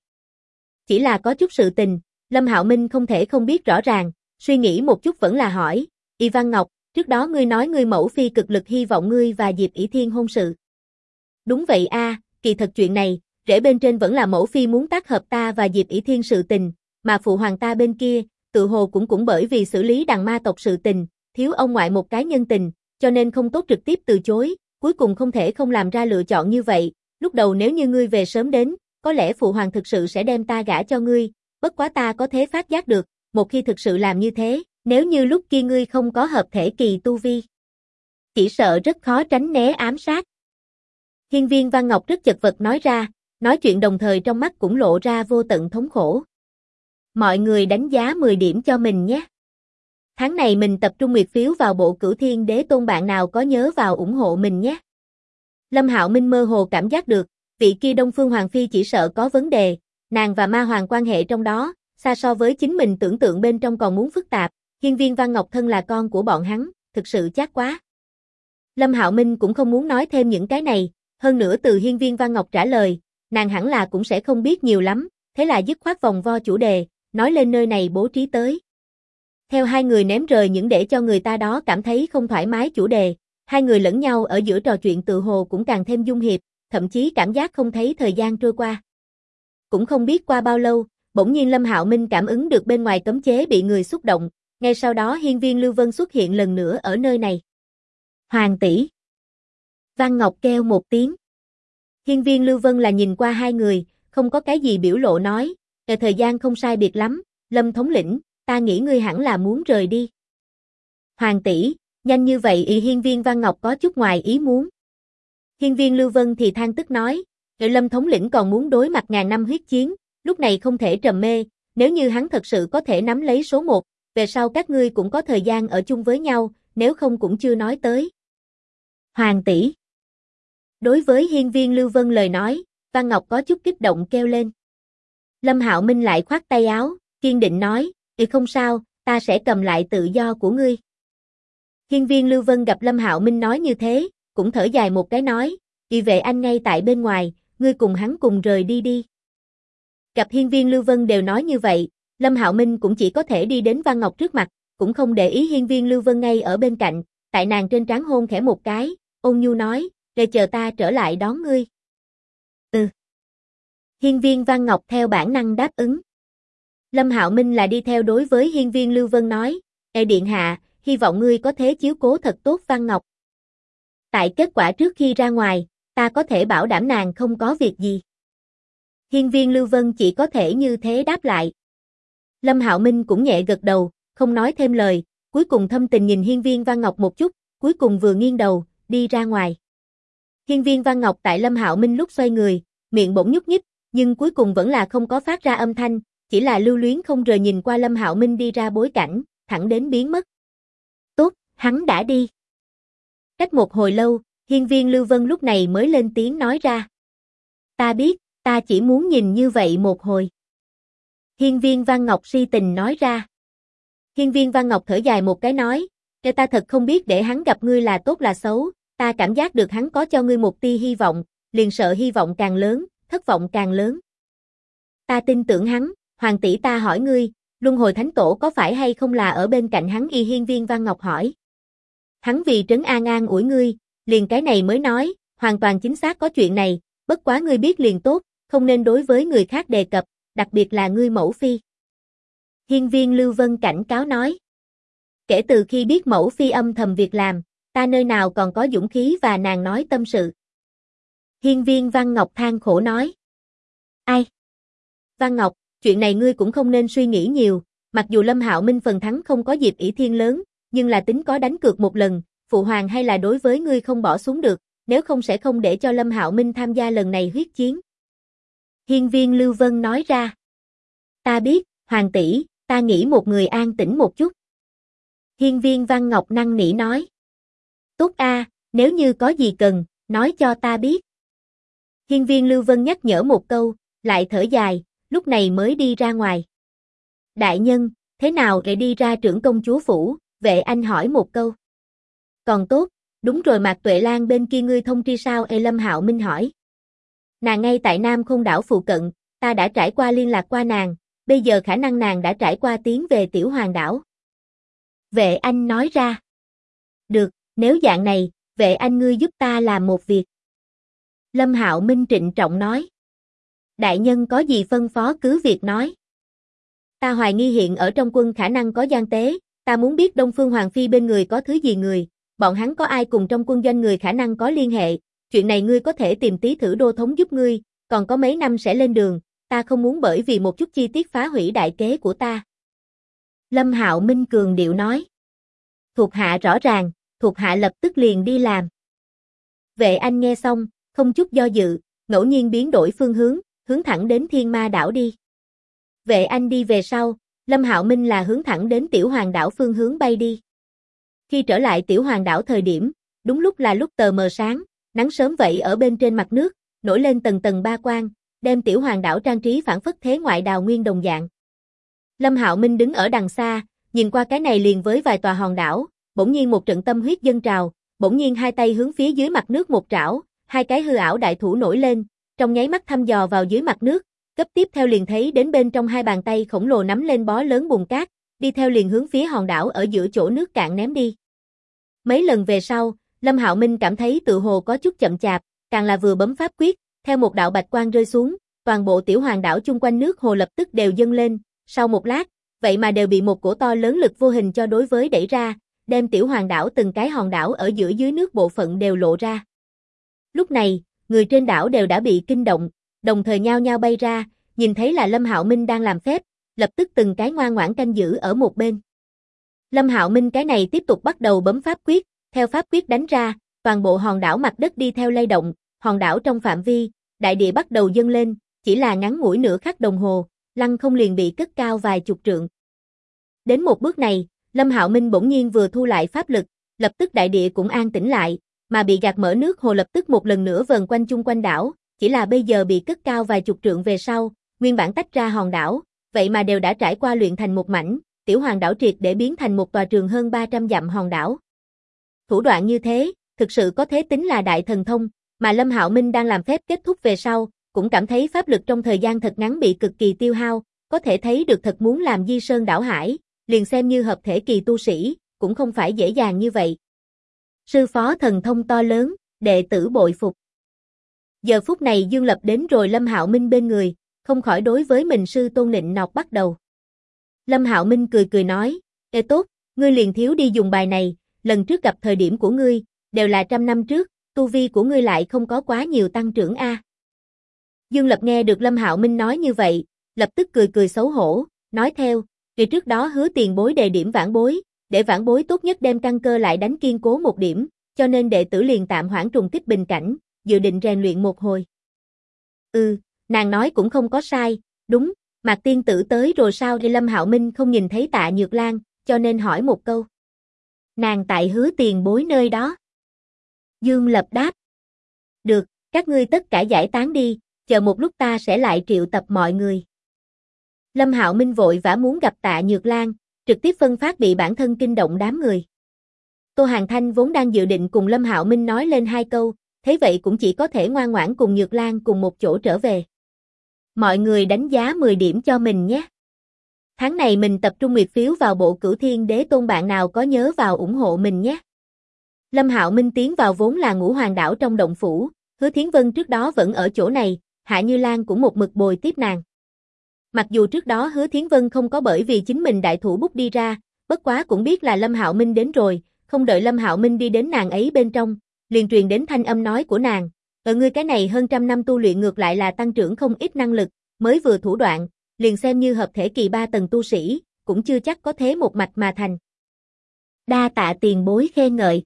Chỉ là có chút sự tình, Lâm Hạo Minh không thể không biết rõ ràng, suy nghĩ một chút vẫn là hỏi, Văn Ngọc, trước đó ngươi nói ngươi mẫu phi cực lực hy vọng ngươi và Diệp ỷ Thiên hôn sự. Đúng vậy a, kỳ thật chuyện này, rễ bên trên vẫn là mẫu phi muốn tác hợp ta và Diệp ỷ Thiên sự tình, mà phụ hoàng ta bên kia, tự hồ cũng bởi vì xử lý đằng ma tộc sự tình, thiếu ông ngoại một cái nhân tình, cho nên không tốt trực tiếp từ chối, cuối cùng không thể không làm ra lựa chọn như vậy, lúc đầu nếu như ngươi về sớm đến, có lẽ phụ hoàng thực sự sẽ đem ta gả cho ngươi, bất quá ta có thế phát giác được, một khi thực sự làm như thế, nếu như lúc kia ngươi không có hợp thể kỳ tu vi, chỉ sợ rất khó tránh né ám sát. Hiên Viên Văn Ngọc rất chật vật nói ra, nói chuyện đồng thời trong mắt cũng lộ ra vô tận thống khổ. Mọi người đánh giá 10 điểm cho mình nhé. Tháng này mình tập trung nguyệt phiếu vào bộ Cửu Thiên Đế Tôn, bạn nào có nhớ vào ủng hộ mình nhé. Lâm Hạo Minh mơ hồ cảm giác được, vị kia Đông Phương Hoàng Phi chỉ sợ có vấn đề, nàng và Ma Hoàng quan hệ trong đó, xa so với chính mình tưởng tượng bên trong còn muốn phức tạp, Hiên Viên Văn Ngọc thân là con của bọn hắn, thực sự chát quá. Lâm Hạo Minh cũng không muốn nói thêm những cái này, hơn nữa từ Hiên Viên Văn Ngọc trả lời, nàng hẳn là cũng sẽ không biết nhiều lắm, thế là dứt khoát vòng vo chủ đề, nói lên nơi này bố trí tới. Theo hai người ném rời những để cho người ta đó cảm thấy không thoải mái chủ đề, hai người lẫn nhau ở giữa trò chuyện tự hồ cũng càng thêm dung hiệp, thậm chí cảm giác không thấy thời gian trôi qua. Cũng không biết qua bao lâu, bỗng nhiên Lâm Hạo Minh cảm ứng được bên ngoài cấm chế bị người xúc động, ngay sau đó Hiên Viên Lưu Vân xuất hiện lần nữa ở nơi này. Hoàng tỷ. Văn Ngọc kêu một tiếng. Hiên Viên Lưu Vân là nhìn qua hai người, không có cái gì biểu lộ nói, thời gian không sai biệt lắm, Lâm thống lĩnh, ta nghĩ ngươi hẳn là muốn rời đi. Hoàng tỷ, nhanh như vậy Hiên Viên Văn Ngọc có chút ngoài ý muốn. Hiên Viên Lưu Vân thì than tức nói, Lâm thống lĩnh còn muốn đối mặt ngàn năm huyết chiến, lúc này không thể trầm mê, nếu như hắn thật sự có thể nắm lấy số 1, về sau các ngươi cũng có thời gian ở chung với nhau, nếu không cũng chưa nói tới. Hoàng tỷ. Đối với Hiên Viên Lưu Vân lời nói, Văn Ngọc có chút kích động kêu lên. Lâm Hạo Minh lại khoát tay áo, kiên định nói, không sao, ta sẽ cầm lại tự do của ngươi. Hiên Viên Lưu Vân gặp Lâm Hạo Minh nói như thế, cũng thở dài một cái nói, Vệ Anh ngay tại bên ngoài, ngươi cùng hắn cùng rời đi đi. Gặp Hiên Viên Lưu Vân đều nói như vậy, Lâm Hạo Minh cũng chỉ có thể đi đến Văn Ngọc trước mặt, cũng không để ý Hiên Viên Lưu Vân ngay ở bên cạnh, tại nàng trên trán hôn khẽ một cái, ôn nhu nói, để chờ ta trở lại đón ngươi. Hiên Viên Văn Ngọc theo bản năng đáp ứng. Lâm Hạo Minh là đi theo đối với Hiên Viên Lưu Vân nói, điện hạ, hy vọng ngươi có thế chiếu cố thật tốt Văn Ngọc. Tại kết quả trước khi ra ngoài, ta có thể bảo đảm nàng không có việc gì. Hiên Viên Lưu Vân chỉ có thể như thế đáp lại. Lâm Hạo Minh cũng nhẹ gật đầu, không nói thêm lời, cuối cùng thâm tình nhìn Hiên Viên Văn Ngọc một chút, cuối cùng vừa nghiêng đầu, đi ra ngoài. Hiên Viên Văn Ngọc tại Lâm Hạo Minh lúc xoay người, miệng bỗng nhúc nhích, nhưng cuối cùng vẫn là không có phát ra âm thanh, chỉ là lưu luyến không rời nhìn qua Lâm Hạo Minh đi ra bối cảnh, thẳng đến biến mất. Tốt, hắn đã đi. Cách một hồi lâu, Hiên Viên Lưu Vân lúc này mới lên tiếng nói ra. Ta biết, ta chỉ muốn nhìn như vậy một hồi. Hiên Viên Văn Ngọc si tình nói ra. Hiên Viên Văn Ngọc thở dài một cái nói, ta thật không biết để hắn gặp ngươi là tốt là xấu, ta cảm giác được hắn có cho ngươi một tia hy vọng, liền sợ hy vọng càng lớn, thất vọng càng lớn. Ta tin tưởng hắn, hoàng tỷ ta hỏi ngươi, Luân Hồi Thánh Tổ có phải hay không là ở bên cạnh hắn Hiên Viên Văn Ngọc hỏi. Hắn vì trấn an ủi ngươi, liền cái này mới nói, hoàn toàn chính xác có chuyện này, bất quá ngươi biết liền tốt, không nên đối với người khác đề cập, đặc biệt là ngươi mẫu phi. Hiên Viên Lưu Vân cảnh cáo nói. Kể từ khi biết mẫu phi âm thầm việc làm, ta nơi nào còn có dũng khí và nàng nói tâm sự. Hiên Viên Văn Ngọc than khổ nói. Ai? Văn Ngọc, chuyện này ngươi cũng không nên suy nghĩ nhiều, mặc dù Lâm Hạo Minh phần thắng không có Diệp ỷ Thiên lớn, nhưng là tính có đánh cược một lần, phụ hoàng hay là đối với ngươi không bỏ xuống được, nếu không sẽ không để cho Lâm Hạo Minh tham gia lần này huyết chiến. Hiên Viên Lưu Vân nói ra. Ta biết, hoàng tỷ, ta nghĩ một người an tĩnh một chút. Hiên Viên Văn Ngọc năn nỉ nói. Tốt a, nếu như có gì cần, nói cho ta biết. Hiên Viên Lưu Vân nhắc nhở một câu, lại thở dài, lúc này mới đi ra ngoài. Đại nhân, thế nào để đi ra trưởng công chúa phủ, Vệ Anh hỏi một câu. Còn tốt, đúng rồi Mạc Tuệ Lan bên kia ngươi thông tri sao Lâm Hạo Minh hỏi. Nàng ngay tại Nam Khôn đảo phụ cận, ta đã trải qua liên lạc qua nàng, bây giờ khả năng nàng đã trải qua tiến về Tiểu Hoàng đảo. Vệ Anh nói ra. Được, nếu dạng này, Vệ Anh ngươi giúp ta làm một việc. Lâm Hạo Minh trịnh trọng nói. Đại nhân có gì phân phó cứ việc nói. Ta hoài nghi hiện ở trong quân khả năng có gian tế, ta muốn biết Đông Phương Hoàng Phi bên người có thứ gì người, bọn hắn có ai cùng trong quân doanh người khả năng có liên hệ, chuyện này ngươi có thể tìm tí thử đô thống giúp ngươi, còn có mấy năm sẽ lên đường, ta không muốn bởi vì một chút chi tiết phá hủy đại kế của ta. Lâm Hạo Minh cường điệu nói. Thuộc hạ rõ ràng, thuộc hạ lập tức liền đi làm. Vệ Anh nghe xong, không chút do dự, ngẫu nhiên biến đổi phương hướng, hướng thẳng đến Thiên Ma đảo đi. Vệ Anh đi về sau, Lâm Hạo Minh là hướng thẳng đến Tiểu Hoàng đảo phương hướng bay đi. Khi trở lại Tiểu Hoàng đảo thời điểm, đúng lúc là lúc tờ mờ sáng, nắng sớm vậy ở bên trên mặt nước, nổi lên tầng tầng ba quang, đem Tiểu Hoàng đảo trang trí phản phất thế ngoại đào nguyên đồng dạng. Lâm Hạo Minh đứng ở đằng xa, nhìn qua cái này liền với vài tòa hòn đảo, bỗng nhiên một trận tâm huyết dâng trào, bỗng nhiên hai tay hướng phía dưới mặt nước một trảo, hai cái hư ảo đại thủ nổi lên, trong nháy mắt thăm dò vào dưới mặt nước, cấp tiếp theo liền thấy đến bên trong hai bàn tay khổng lồ nắm lên bó lớn bùn cát, đi theo liền hướng phía hòn đảo ở giữa chỗ nước cạn ném đi. Mấy lần về sau, Lâm Hạo Minh cảm thấy tự hồ có chút chậm chạp, càng là vừa bấm pháp quyết, theo một đạo bạch quang rơi xuống, toàn bộ Tiểu Hoàng đảo chung quanh nước hồ lập tức đều dâng lên, sau một lát, vậy mà đều bị một cổ to lớn lực vô hình cho đối với đẩy ra, đem Tiểu Hoàng đảo từng cái hòn đảo ở giữa dưới nước bộ phận đều lộ ra. Lúc này, người trên đảo đều đã bị kinh động, đồng thời nhao nhao bay ra, nhìn thấy là Lâm Hạo Minh đang làm phép, lập tức từng cái ngoan ngoãn canh giữ ở một bên. Lâm Hạo Minh cái này tiếp tục bắt đầu bấm pháp quyết, theo pháp quyết đánh ra, toàn bộ hòn đảo mặt đất đi theo lay động, hòn đảo trong phạm vi, đại địa bắt đầu dâng lên, chỉ là ngắn ngủi nửa khắc đồng hồ, lăng không liền bị cất cao vài chục trượng. Đến một bước này, Lâm Hạo Minh bỗng nhiên vừa thu lại pháp lực, lập tức đại địa cũng an tĩnh lại, mà bị gạt mở nước hồ lập tức một lần nữa vờn quanh chung quanh đảo, chỉ là bây giờ bị cất cao vài chục trượng về sau, nguyên bản tách ra hòn đảo, vậy mà đều đã trải qua luyện thành một mảnh, tiểu hoàng đảo triệt để biến thành một tòa trường hơn 300 dặm hòn đảo. Thủ đoạn như thế, thực sự có thế tính là đại thần thông, mà Lâm Hạo Minh đang làm phép kết thúc về sau, cũng cảm thấy pháp lực trong thời gian thật ngắn bị cực kỳ tiêu hao, có thể thấy được thật muốn làm di sơn đảo hải, liền xem như hợp thể kỳ tu sĩ, cũng không phải dễ dàng như vậy. Sư phó thần thông to lớn, đệ tử bội phục. Giờ phút này Dương Lập đến rồi Lâm Hạo Minh bên người, không khỏi đối với mình sư tôn nịnh nọt bắt đầu. Lâm Hạo Minh cười cười nói, ê tốt, ngươi liền thiếu đi dùng bài này, lần trước gặp thời điểm của ngươi, đều là 100 năm trước, tu vi của ngươi lại không có quá nhiều tăng trưởng a. Dương Lập nghe được Lâm Hạo Minh nói như vậy, lập tức cười cười xấu hổ, nói theo, vì trước đó hứa tiền bối đề điểm vãn bối, để vãn bối tốt nhất đem căn cơ lại đánh kiên cố một điểm, cho nên đệ tử liền tạm hoãn trùng kích bình cảnh, dự định rèn luyện một hồi. Nàng nói cũng không có sai, đúng, Mạc tiên tử tới rồi sao? Lâm Hạo Minh không nhìn thấy Tạ Nhược Lan, cho nên hỏi một câu. Nàng tại hứa tiền bối nơi đó. Dương Lập đáp. Được, các ngươi tất cả giải tán đi, chờ một lúc ta sẽ lại triệu tập mọi người. Lâm Hạo Minh vội vã muốn gặp Tạ Nhược Lan, trực tiếp phân phát bị bản thân kinh động đám người. Tô Hàn Thanh vốn đang dự định cùng Lâm Hạo Minh nói lên hai câu, thế vậy cũng chỉ có thể ngoan ngoãn cùng Nhược Lan cùng một chỗ trở về. Mọi người đánh giá 10 điểm cho mình nhé. Tháng này mình tập trung nguyệt phiếu vào bộ Cửu Thiên Đế Tôn, bạn nào có nhớ vào ủng hộ mình nhé. Lâm Hạo Minh tiến vào vốn là Ngũ Hoàng đảo trong động phủ, Hứa Thiến Vân trước đó vẫn ở chỗ này, Hạ Như Lan cũng một mực bồi tiếp nàng. Mặc dù trước đó Hứa Thiến Vân không có bởi vì chính mình đại thủ bút đi ra, bất quá cũng biết là Lâm Hạo Minh đến rồi, không đợi Lâm Hạo Minh đi đến nàng ấy bên trong, liền truyền đến thanh âm nói của nàng, ngươi cái này hơn 100 năm tu luyện ngược lại là tăng trưởng không ít năng lực, mới vừa thủ đoạn, liền xem như hợp thể kỳ 3 tầng tu sĩ, cũng chưa chắc có thế một mạch mà thành. Đa tạ tiền bối khen ngợi.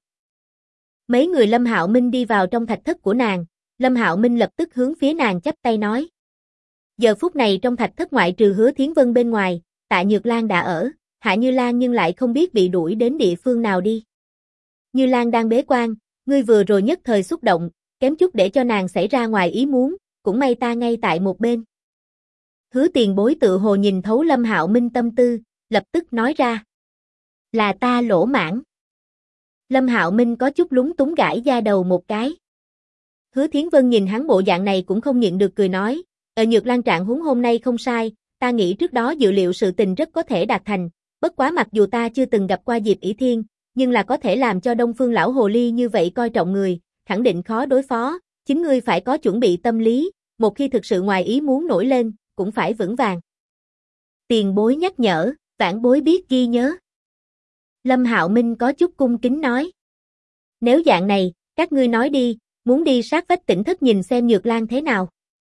Mấy người Lâm Hạo Minh đi vào trong thạch thất của nàng, Lâm Hạo Minh lập tức hướng phía nàng chắp tay nói. Giờ phút này trong thạch thất ngoại trừ Hứa Thiến Vân bên ngoài, Tạ Nhược Lan đã ở, Hạ Như Lan nhưng lại không biết bị đuổi đến địa phương nào đi. Như Lan đang bế quan, ngươi vừa rồi nhất thời xúc động, kém chút để cho nàng xảy ra ngoài ý muốn, cũng may ta ngay tại một bên. Hứa tiền bối tự hồ nhìn thấu Lâm Hạo Minh tâm tư, lập tức nói ra. Là ta lỗ mãng. Lâm Hạo Minh có chút lúng túng gãi da đầu một cái. Hứa Thiến Vân nhìn hắn bộ dạng này cũng không nhịn được cười nói, Nhược Lan trạng huống hôm nay không sai, ta nghĩ trước đó dự liệu sự tình rất có thể đạt thành, bất quá mặc dù ta chưa từng gặp qua Diệp ỷ Thiên, nhưng là có thể làm cho Đông Phương lão hồ ly như vậy coi trọng người, khẳng định khó đối phó, chính ngươi phải có chuẩn bị tâm lý, một khi thực sự ngoài ý muốn nổi lên, cũng phải vững vàng. Tiền bối nhắc nhở, vãn bối biết ghi nhớ. Lâm Hạo Minh có chút cung kính nói. Nếu dạng này, các ngươi nói đi, muốn đi sát vách Tỉnh Thất nhìn xem Nhược Lan thế nào.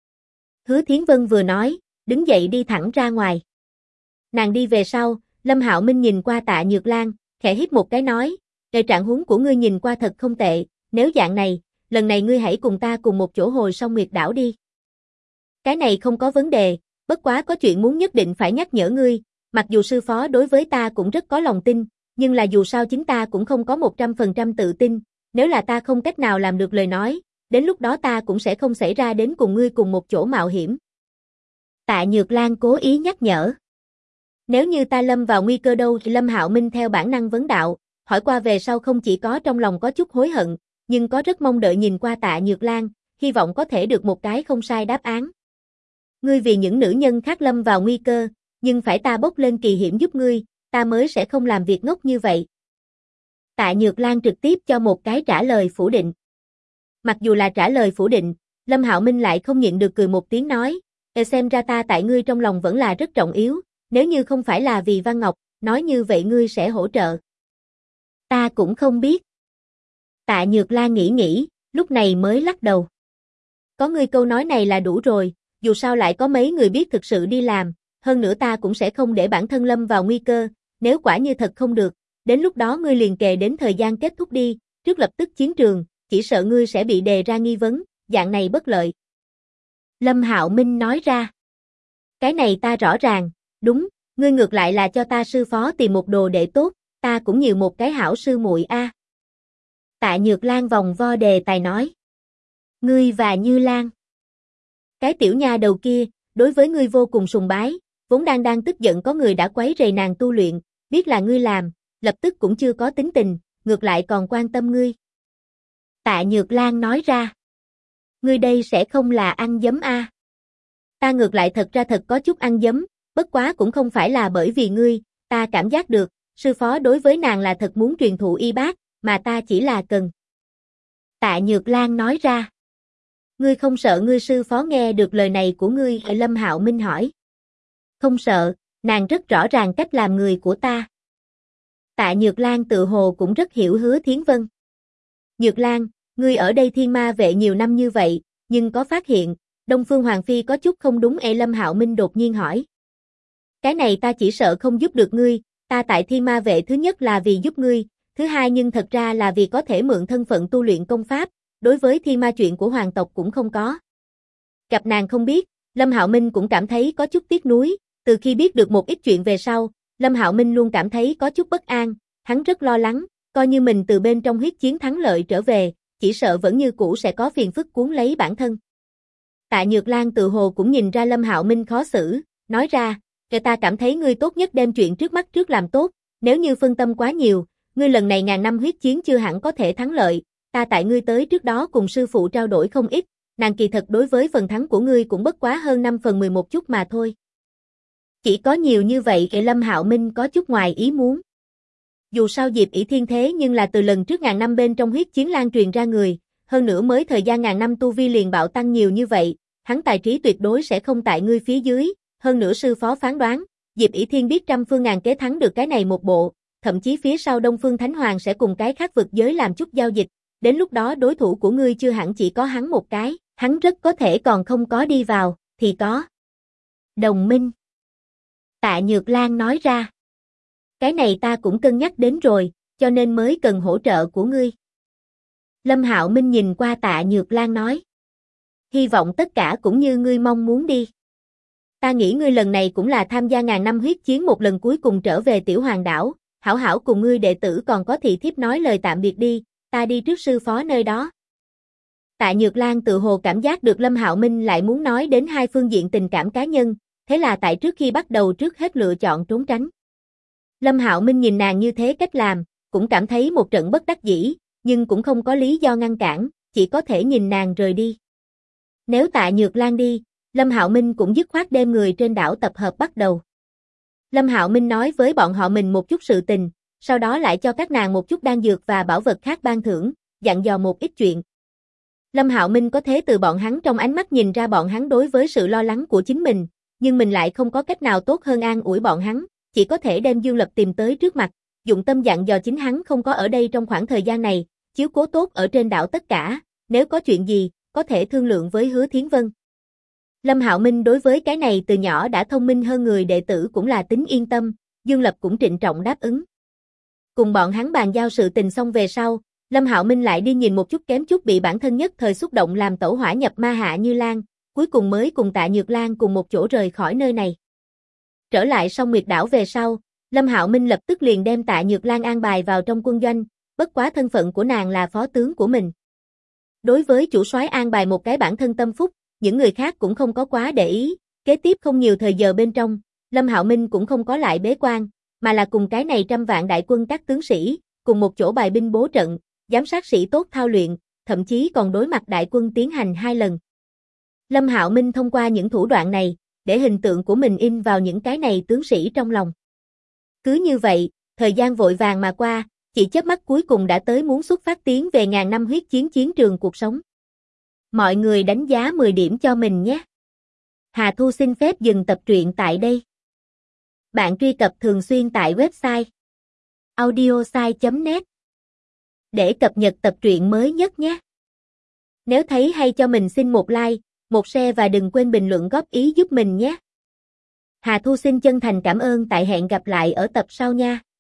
Hứa Thiến Vân vừa nói, đứng dậy đi thẳng ra ngoài. Nàng đi về sau, Lâm Hạo Minh nhìn qua Tạ Nhược Lan, khẽ hít một cái nói, trạng huống của ngươi nhìn qua thật không tệ, nếu dạng này, lần này ngươi hãy cùng ta cùng một chỗ hồi Song Nguyệt đảo đi. Cái này không có vấn đề, bất quá có chuyện muốn nhất định phải nhắc nhở ngươi, mặc dù sư phó đối với ta cũng rất có lòng tin, nhưng là dù sao chính ta cũng không có 100% tự tin, nếu là ta không cách nào làm được lời nói, đến lúc đó ta cũng sẽ không xảy ra đến cùng ngươi cùng một chỗ mạo hiểm. Tạ Nhược Lan cố ý nhắc nhở. Nếu như ta lâm vào nguy cơ đâu? Lâm Hạo Minh theo bản năng vấn đạo, hỏi qua về sau không chỉ có trong lòng có chút hối hận, nhưng có rất mong đợi nhìn qua Tạ Nhược Lan, hy vọng có thể được một cái không sai đáp án. Ngươi vì những nữ nhân khác lâm vào nguy cơ, nhưng phải ta bốc lên kỳ hiểm giúp ngươi, ta mới sẽ không làm việc ngốc như vậy. Tạ Nhược Lan trực tiếp cho một cái trả lời phủ định. Mặc dù là trả lời phủ định, Lâm Hạo Minh lại không nhịn được cười một tiếng nói, xem ra ta tại ngươi trong lòng vẫn là rất trọng yếu, nếu như không phải là vì Văn Ngọc, nói như vậy ngươi sẽ hỗ trợ. Ta cũng không biết. Tạ Nhược Lan nghĩ nghĩ, lúc này mới lắc đầu. Có ngươi câu nói này là đủ rồi, dù sao lại có mấy người biết thực sự đi làm, hơn nữa ta cũng sẽ không để bản thân lâm vào nguy cơ, nếu quả như thật không được, đến lúc đó ngươi liền kề đến thời gian kết thúc đi, trước lập tức chiến trường, chỉ sợ ngươi sẽ bị đề ra nghi vấn, dạng này bất lợi. Lâm Hạo Minh nói ra. Cái này ta rõ ràng, đúng, ngươi ngược lại là cho ta sư phó tìm một đồ đệ tốt, ta cũng nhiều một cái hảo sư muội a. Tạ Nhược Lan vòng vo đề tài nói. Ngươi và Như Lan. Cái tiểu nha đầu kia, đối với ngươi vô cùng sùng bái, vốn đang tức giận có người đã quấy rầy nàng tu luyện, biết là ngươi làm, lập tức cũng chưa có tính tình, ngược lại còn quan tâm ngươi. Tạ Nhược Lan nói ra. Ngươi đây sẽ không là ăn giấm a? Ta ngược lại thật ra thật có chút ăn giấm, bất quá cũng không phải là bởi vì ngươi, ta cảm giác được, sư phó đối với nàng là thật muốn truyền thụ y bác, mà ta chỉ là cần. Tạ Nhược Lan nói ra. Ngươi không sợ ngươi sư phó nghe được lời này của ngươi? Lâm Hạo Minh hỏi. Không sợ, nàng rất rõ ràng cách làm người của ta. Tạ Nhược Lan tự hồ cũng rất hiểu Hứa Thiến Vân. Nhược Lan, ngươi ở đây Thiên Ma vệ nhiều năm như vậy, nhưng có phát hiện, Đông Phương Hoàng Phi có chút không đúng? Lâm Hạo Minh đột nhiên hỏi. Cái này ta chỉ sợ không giúp được ngươi, ta tại Thiên Ma vệ thứ nhất là vì giúp ngươi, thứ hai nhưng thật ra là vì có thể mượn thân phận tu luyện công pháp, đối với Thiên Ma chuyện của hoàng tộc cũng không có. Gặp nàng không biết, Lâm Hạo Minh cũng cảm thấy có chút tiếc nuối, từ khi biết được một ít chuyện về sau, Lâm Hạo Minh luôn cảm thấy có chút bất an, hắn rất lo lắng, coi như mình từ bên trong huyết chiến thắng lợi trở về, chỉ sợ vẫn như cũ sẽ có phiền phức cuốn lấy bản thân. Tạ Nhược Lan tự hồ cũng nhìn ra Lâm Hạo Minh khó xử, nói ra, ta cảm thấy ngươi tốt nhất đem chuyện trước mắt trước làm tốt, nếu như phân tâm quá nhiều, ngươi lần này ngàn năm huyết chiến chưa hẳn có thể thắng lợi, ta tại ngươi tới trước đó cùng sư phụ trao đổi không ít, nàng kỳ thật đối với phần thắng của ngươi cũng bất quá hơn 5/10 một chút mà thôi. Chỉ có nhiều như vậy? Lâm Hạo Minh có chút ngoài ý muốn. Dù sao Diệp ỷ thiên thế nhưng là từ lần trước ngàn năm bên trong huyết chiến lan truyền ra người, hơn nữa mới thời gian ngàn năm tu vi liền bạo tăng nhiều như vậy, hắn tài trí tuyệt đối sẽ không tại ngươi phía dưới, hơn nữa sư phó phán đoán, Diệp ỷ thiên biết trăm phương ngàn kế thắng được cái này một bộ, thậm chí phía sau Đông Phương Thánh Hoàng sẽ cùng cái khác vực giới làm chút giao dịch, đến lúc đó đối thủ của ngươi chưa hẳn chỉ có hắn một cái, hắn rất có thể còn không có đi vào, thì có đồng minh. Tạ Nhược Lan nói ra. Cái này ta cũng cân nhắc đến rồi, cho nên mới cần hỗ trợ của ngươi. Lâm Hạo Minh nhìn qua Tạ Nhược Lan nói. Hy vọng tất cả cũng như ngươi mong muốn đi. Ta nghĩ ngươi lần này cũng là tham gia ngàn năm huyết chiến một lần cuối cùng trở về Tiểu Hoàng đảo, hảo hảo cùng ngươi đệ tử còn có thị thiếp nói lời tạm biệt đi, ta đi trước sư phó nơi đó. Tạ Nhược Lan tự hồ cảm giác được Lâm Hạo Minh lại muốn nói đến hai phương diện tình cảm cá nhân, thế là tại trước khi bắt đầu trước hết lựa chọn trốn tránh. Lâm Hạo Minh nhìn nàng như thế cách làm, cũng cảm thấy một trận bất đắc dĩ, nhưng cũng không có lý do ngăn cản, chỉ có thể nhìn nàng rời đi. Nếu Tạ Nhược Lan đi, Lâm Hạo Minh cũng dứt khoát đem người trên đảo tập hợp bắt đầu. Lâm Hạo Minh nói với bọn họ mình một chút sự tình, sau đó lại cho các nàng một chút đan dược và bảo vật khác ban thưởng, dặn dò một ít chuyện. Lâm Hạo Minh có thể từ bọn hắn trong ánh mắt nhìn ra bọn hắn đối với sự lo lắng của chính mình, nhưng mình lại không có cách nào tốt hơn an ủi bọn hắn, chỉ có thể đem Dương Lập tìm tới trước mặt, dụng tâm dặn dò chính hắn không có ở đây trong khoảng thời gian này, chiếu cố tốt ở trên đảo tất cả, nếu có chuyện gì, có thể thương lượng với Hứa Thiến Vân. Lâm Hạo Minh đối với cái này từ nhỏ đã thông minh hơn người đệ tử cũng là tính yên tâm, Dương Lập cũng trịnh trọng đáp ứng. Cùng bọn hắn bàn giao sự tình xong về sau, Lâm Hạo Minh lại đi nhìn một chút kém chút bị bản thân nhất thời xúc động làm tẩu hỏa nhập ma Hạ Như Lan, cuối cùng mới cùng Tạ Nhược Lan cùng một chỗ rời khỏi nơi này. Trở lại Song Nguyệt đảo về sau, Lâm Hạo Minh lập tức liền đem Tạ Nhược Lan an bài vào trong quân doanh, bất quá thân phận của nàng là phó tướng của mình. Đối với chủ soái an bài một cái bản thân tâm phúc, những người khác cũng không có quá để ý, kế tiếp không nhiều thời giờ bên trong, Lâm Hạo Minh cũng không có lại bế quan, mà là cùng cái này 100 vạn đại quân các tướng sĩ, cùng một chỗ bài binh bố trận, giám sát sĩ tốt thao luyện, thậm chí còn đối mặt đại quân tiến hành 2 lần. Lâm Hạo Minh thông qua những thủ đoạn này, để hình tượng của mình in vào những cái này tướng sĩ trong lòng. Cứ như vậy, thời gian vội vàng mà qua, chỉ chớp mắt cuối cùng đã tới muốn xuất phát tiến về ngàn năm huyết chiến chiến trường cuộc sống. Mọi người đánh giá 10 điểm cho mình nhé. Hà Thu xin phép dừng tập truyện tại đây. Bạn truy cập thường xuyên tại website audiosai.net để cập nhật tập truyện mới nhất nhé. Nếu thấy hay cho mình xin một like, một share và đừng quên bình luận góp ý giúp mình nhé. Hà Thu xin chân thành cảm ơn, tại hẹn gặp lại ở tập sau nha.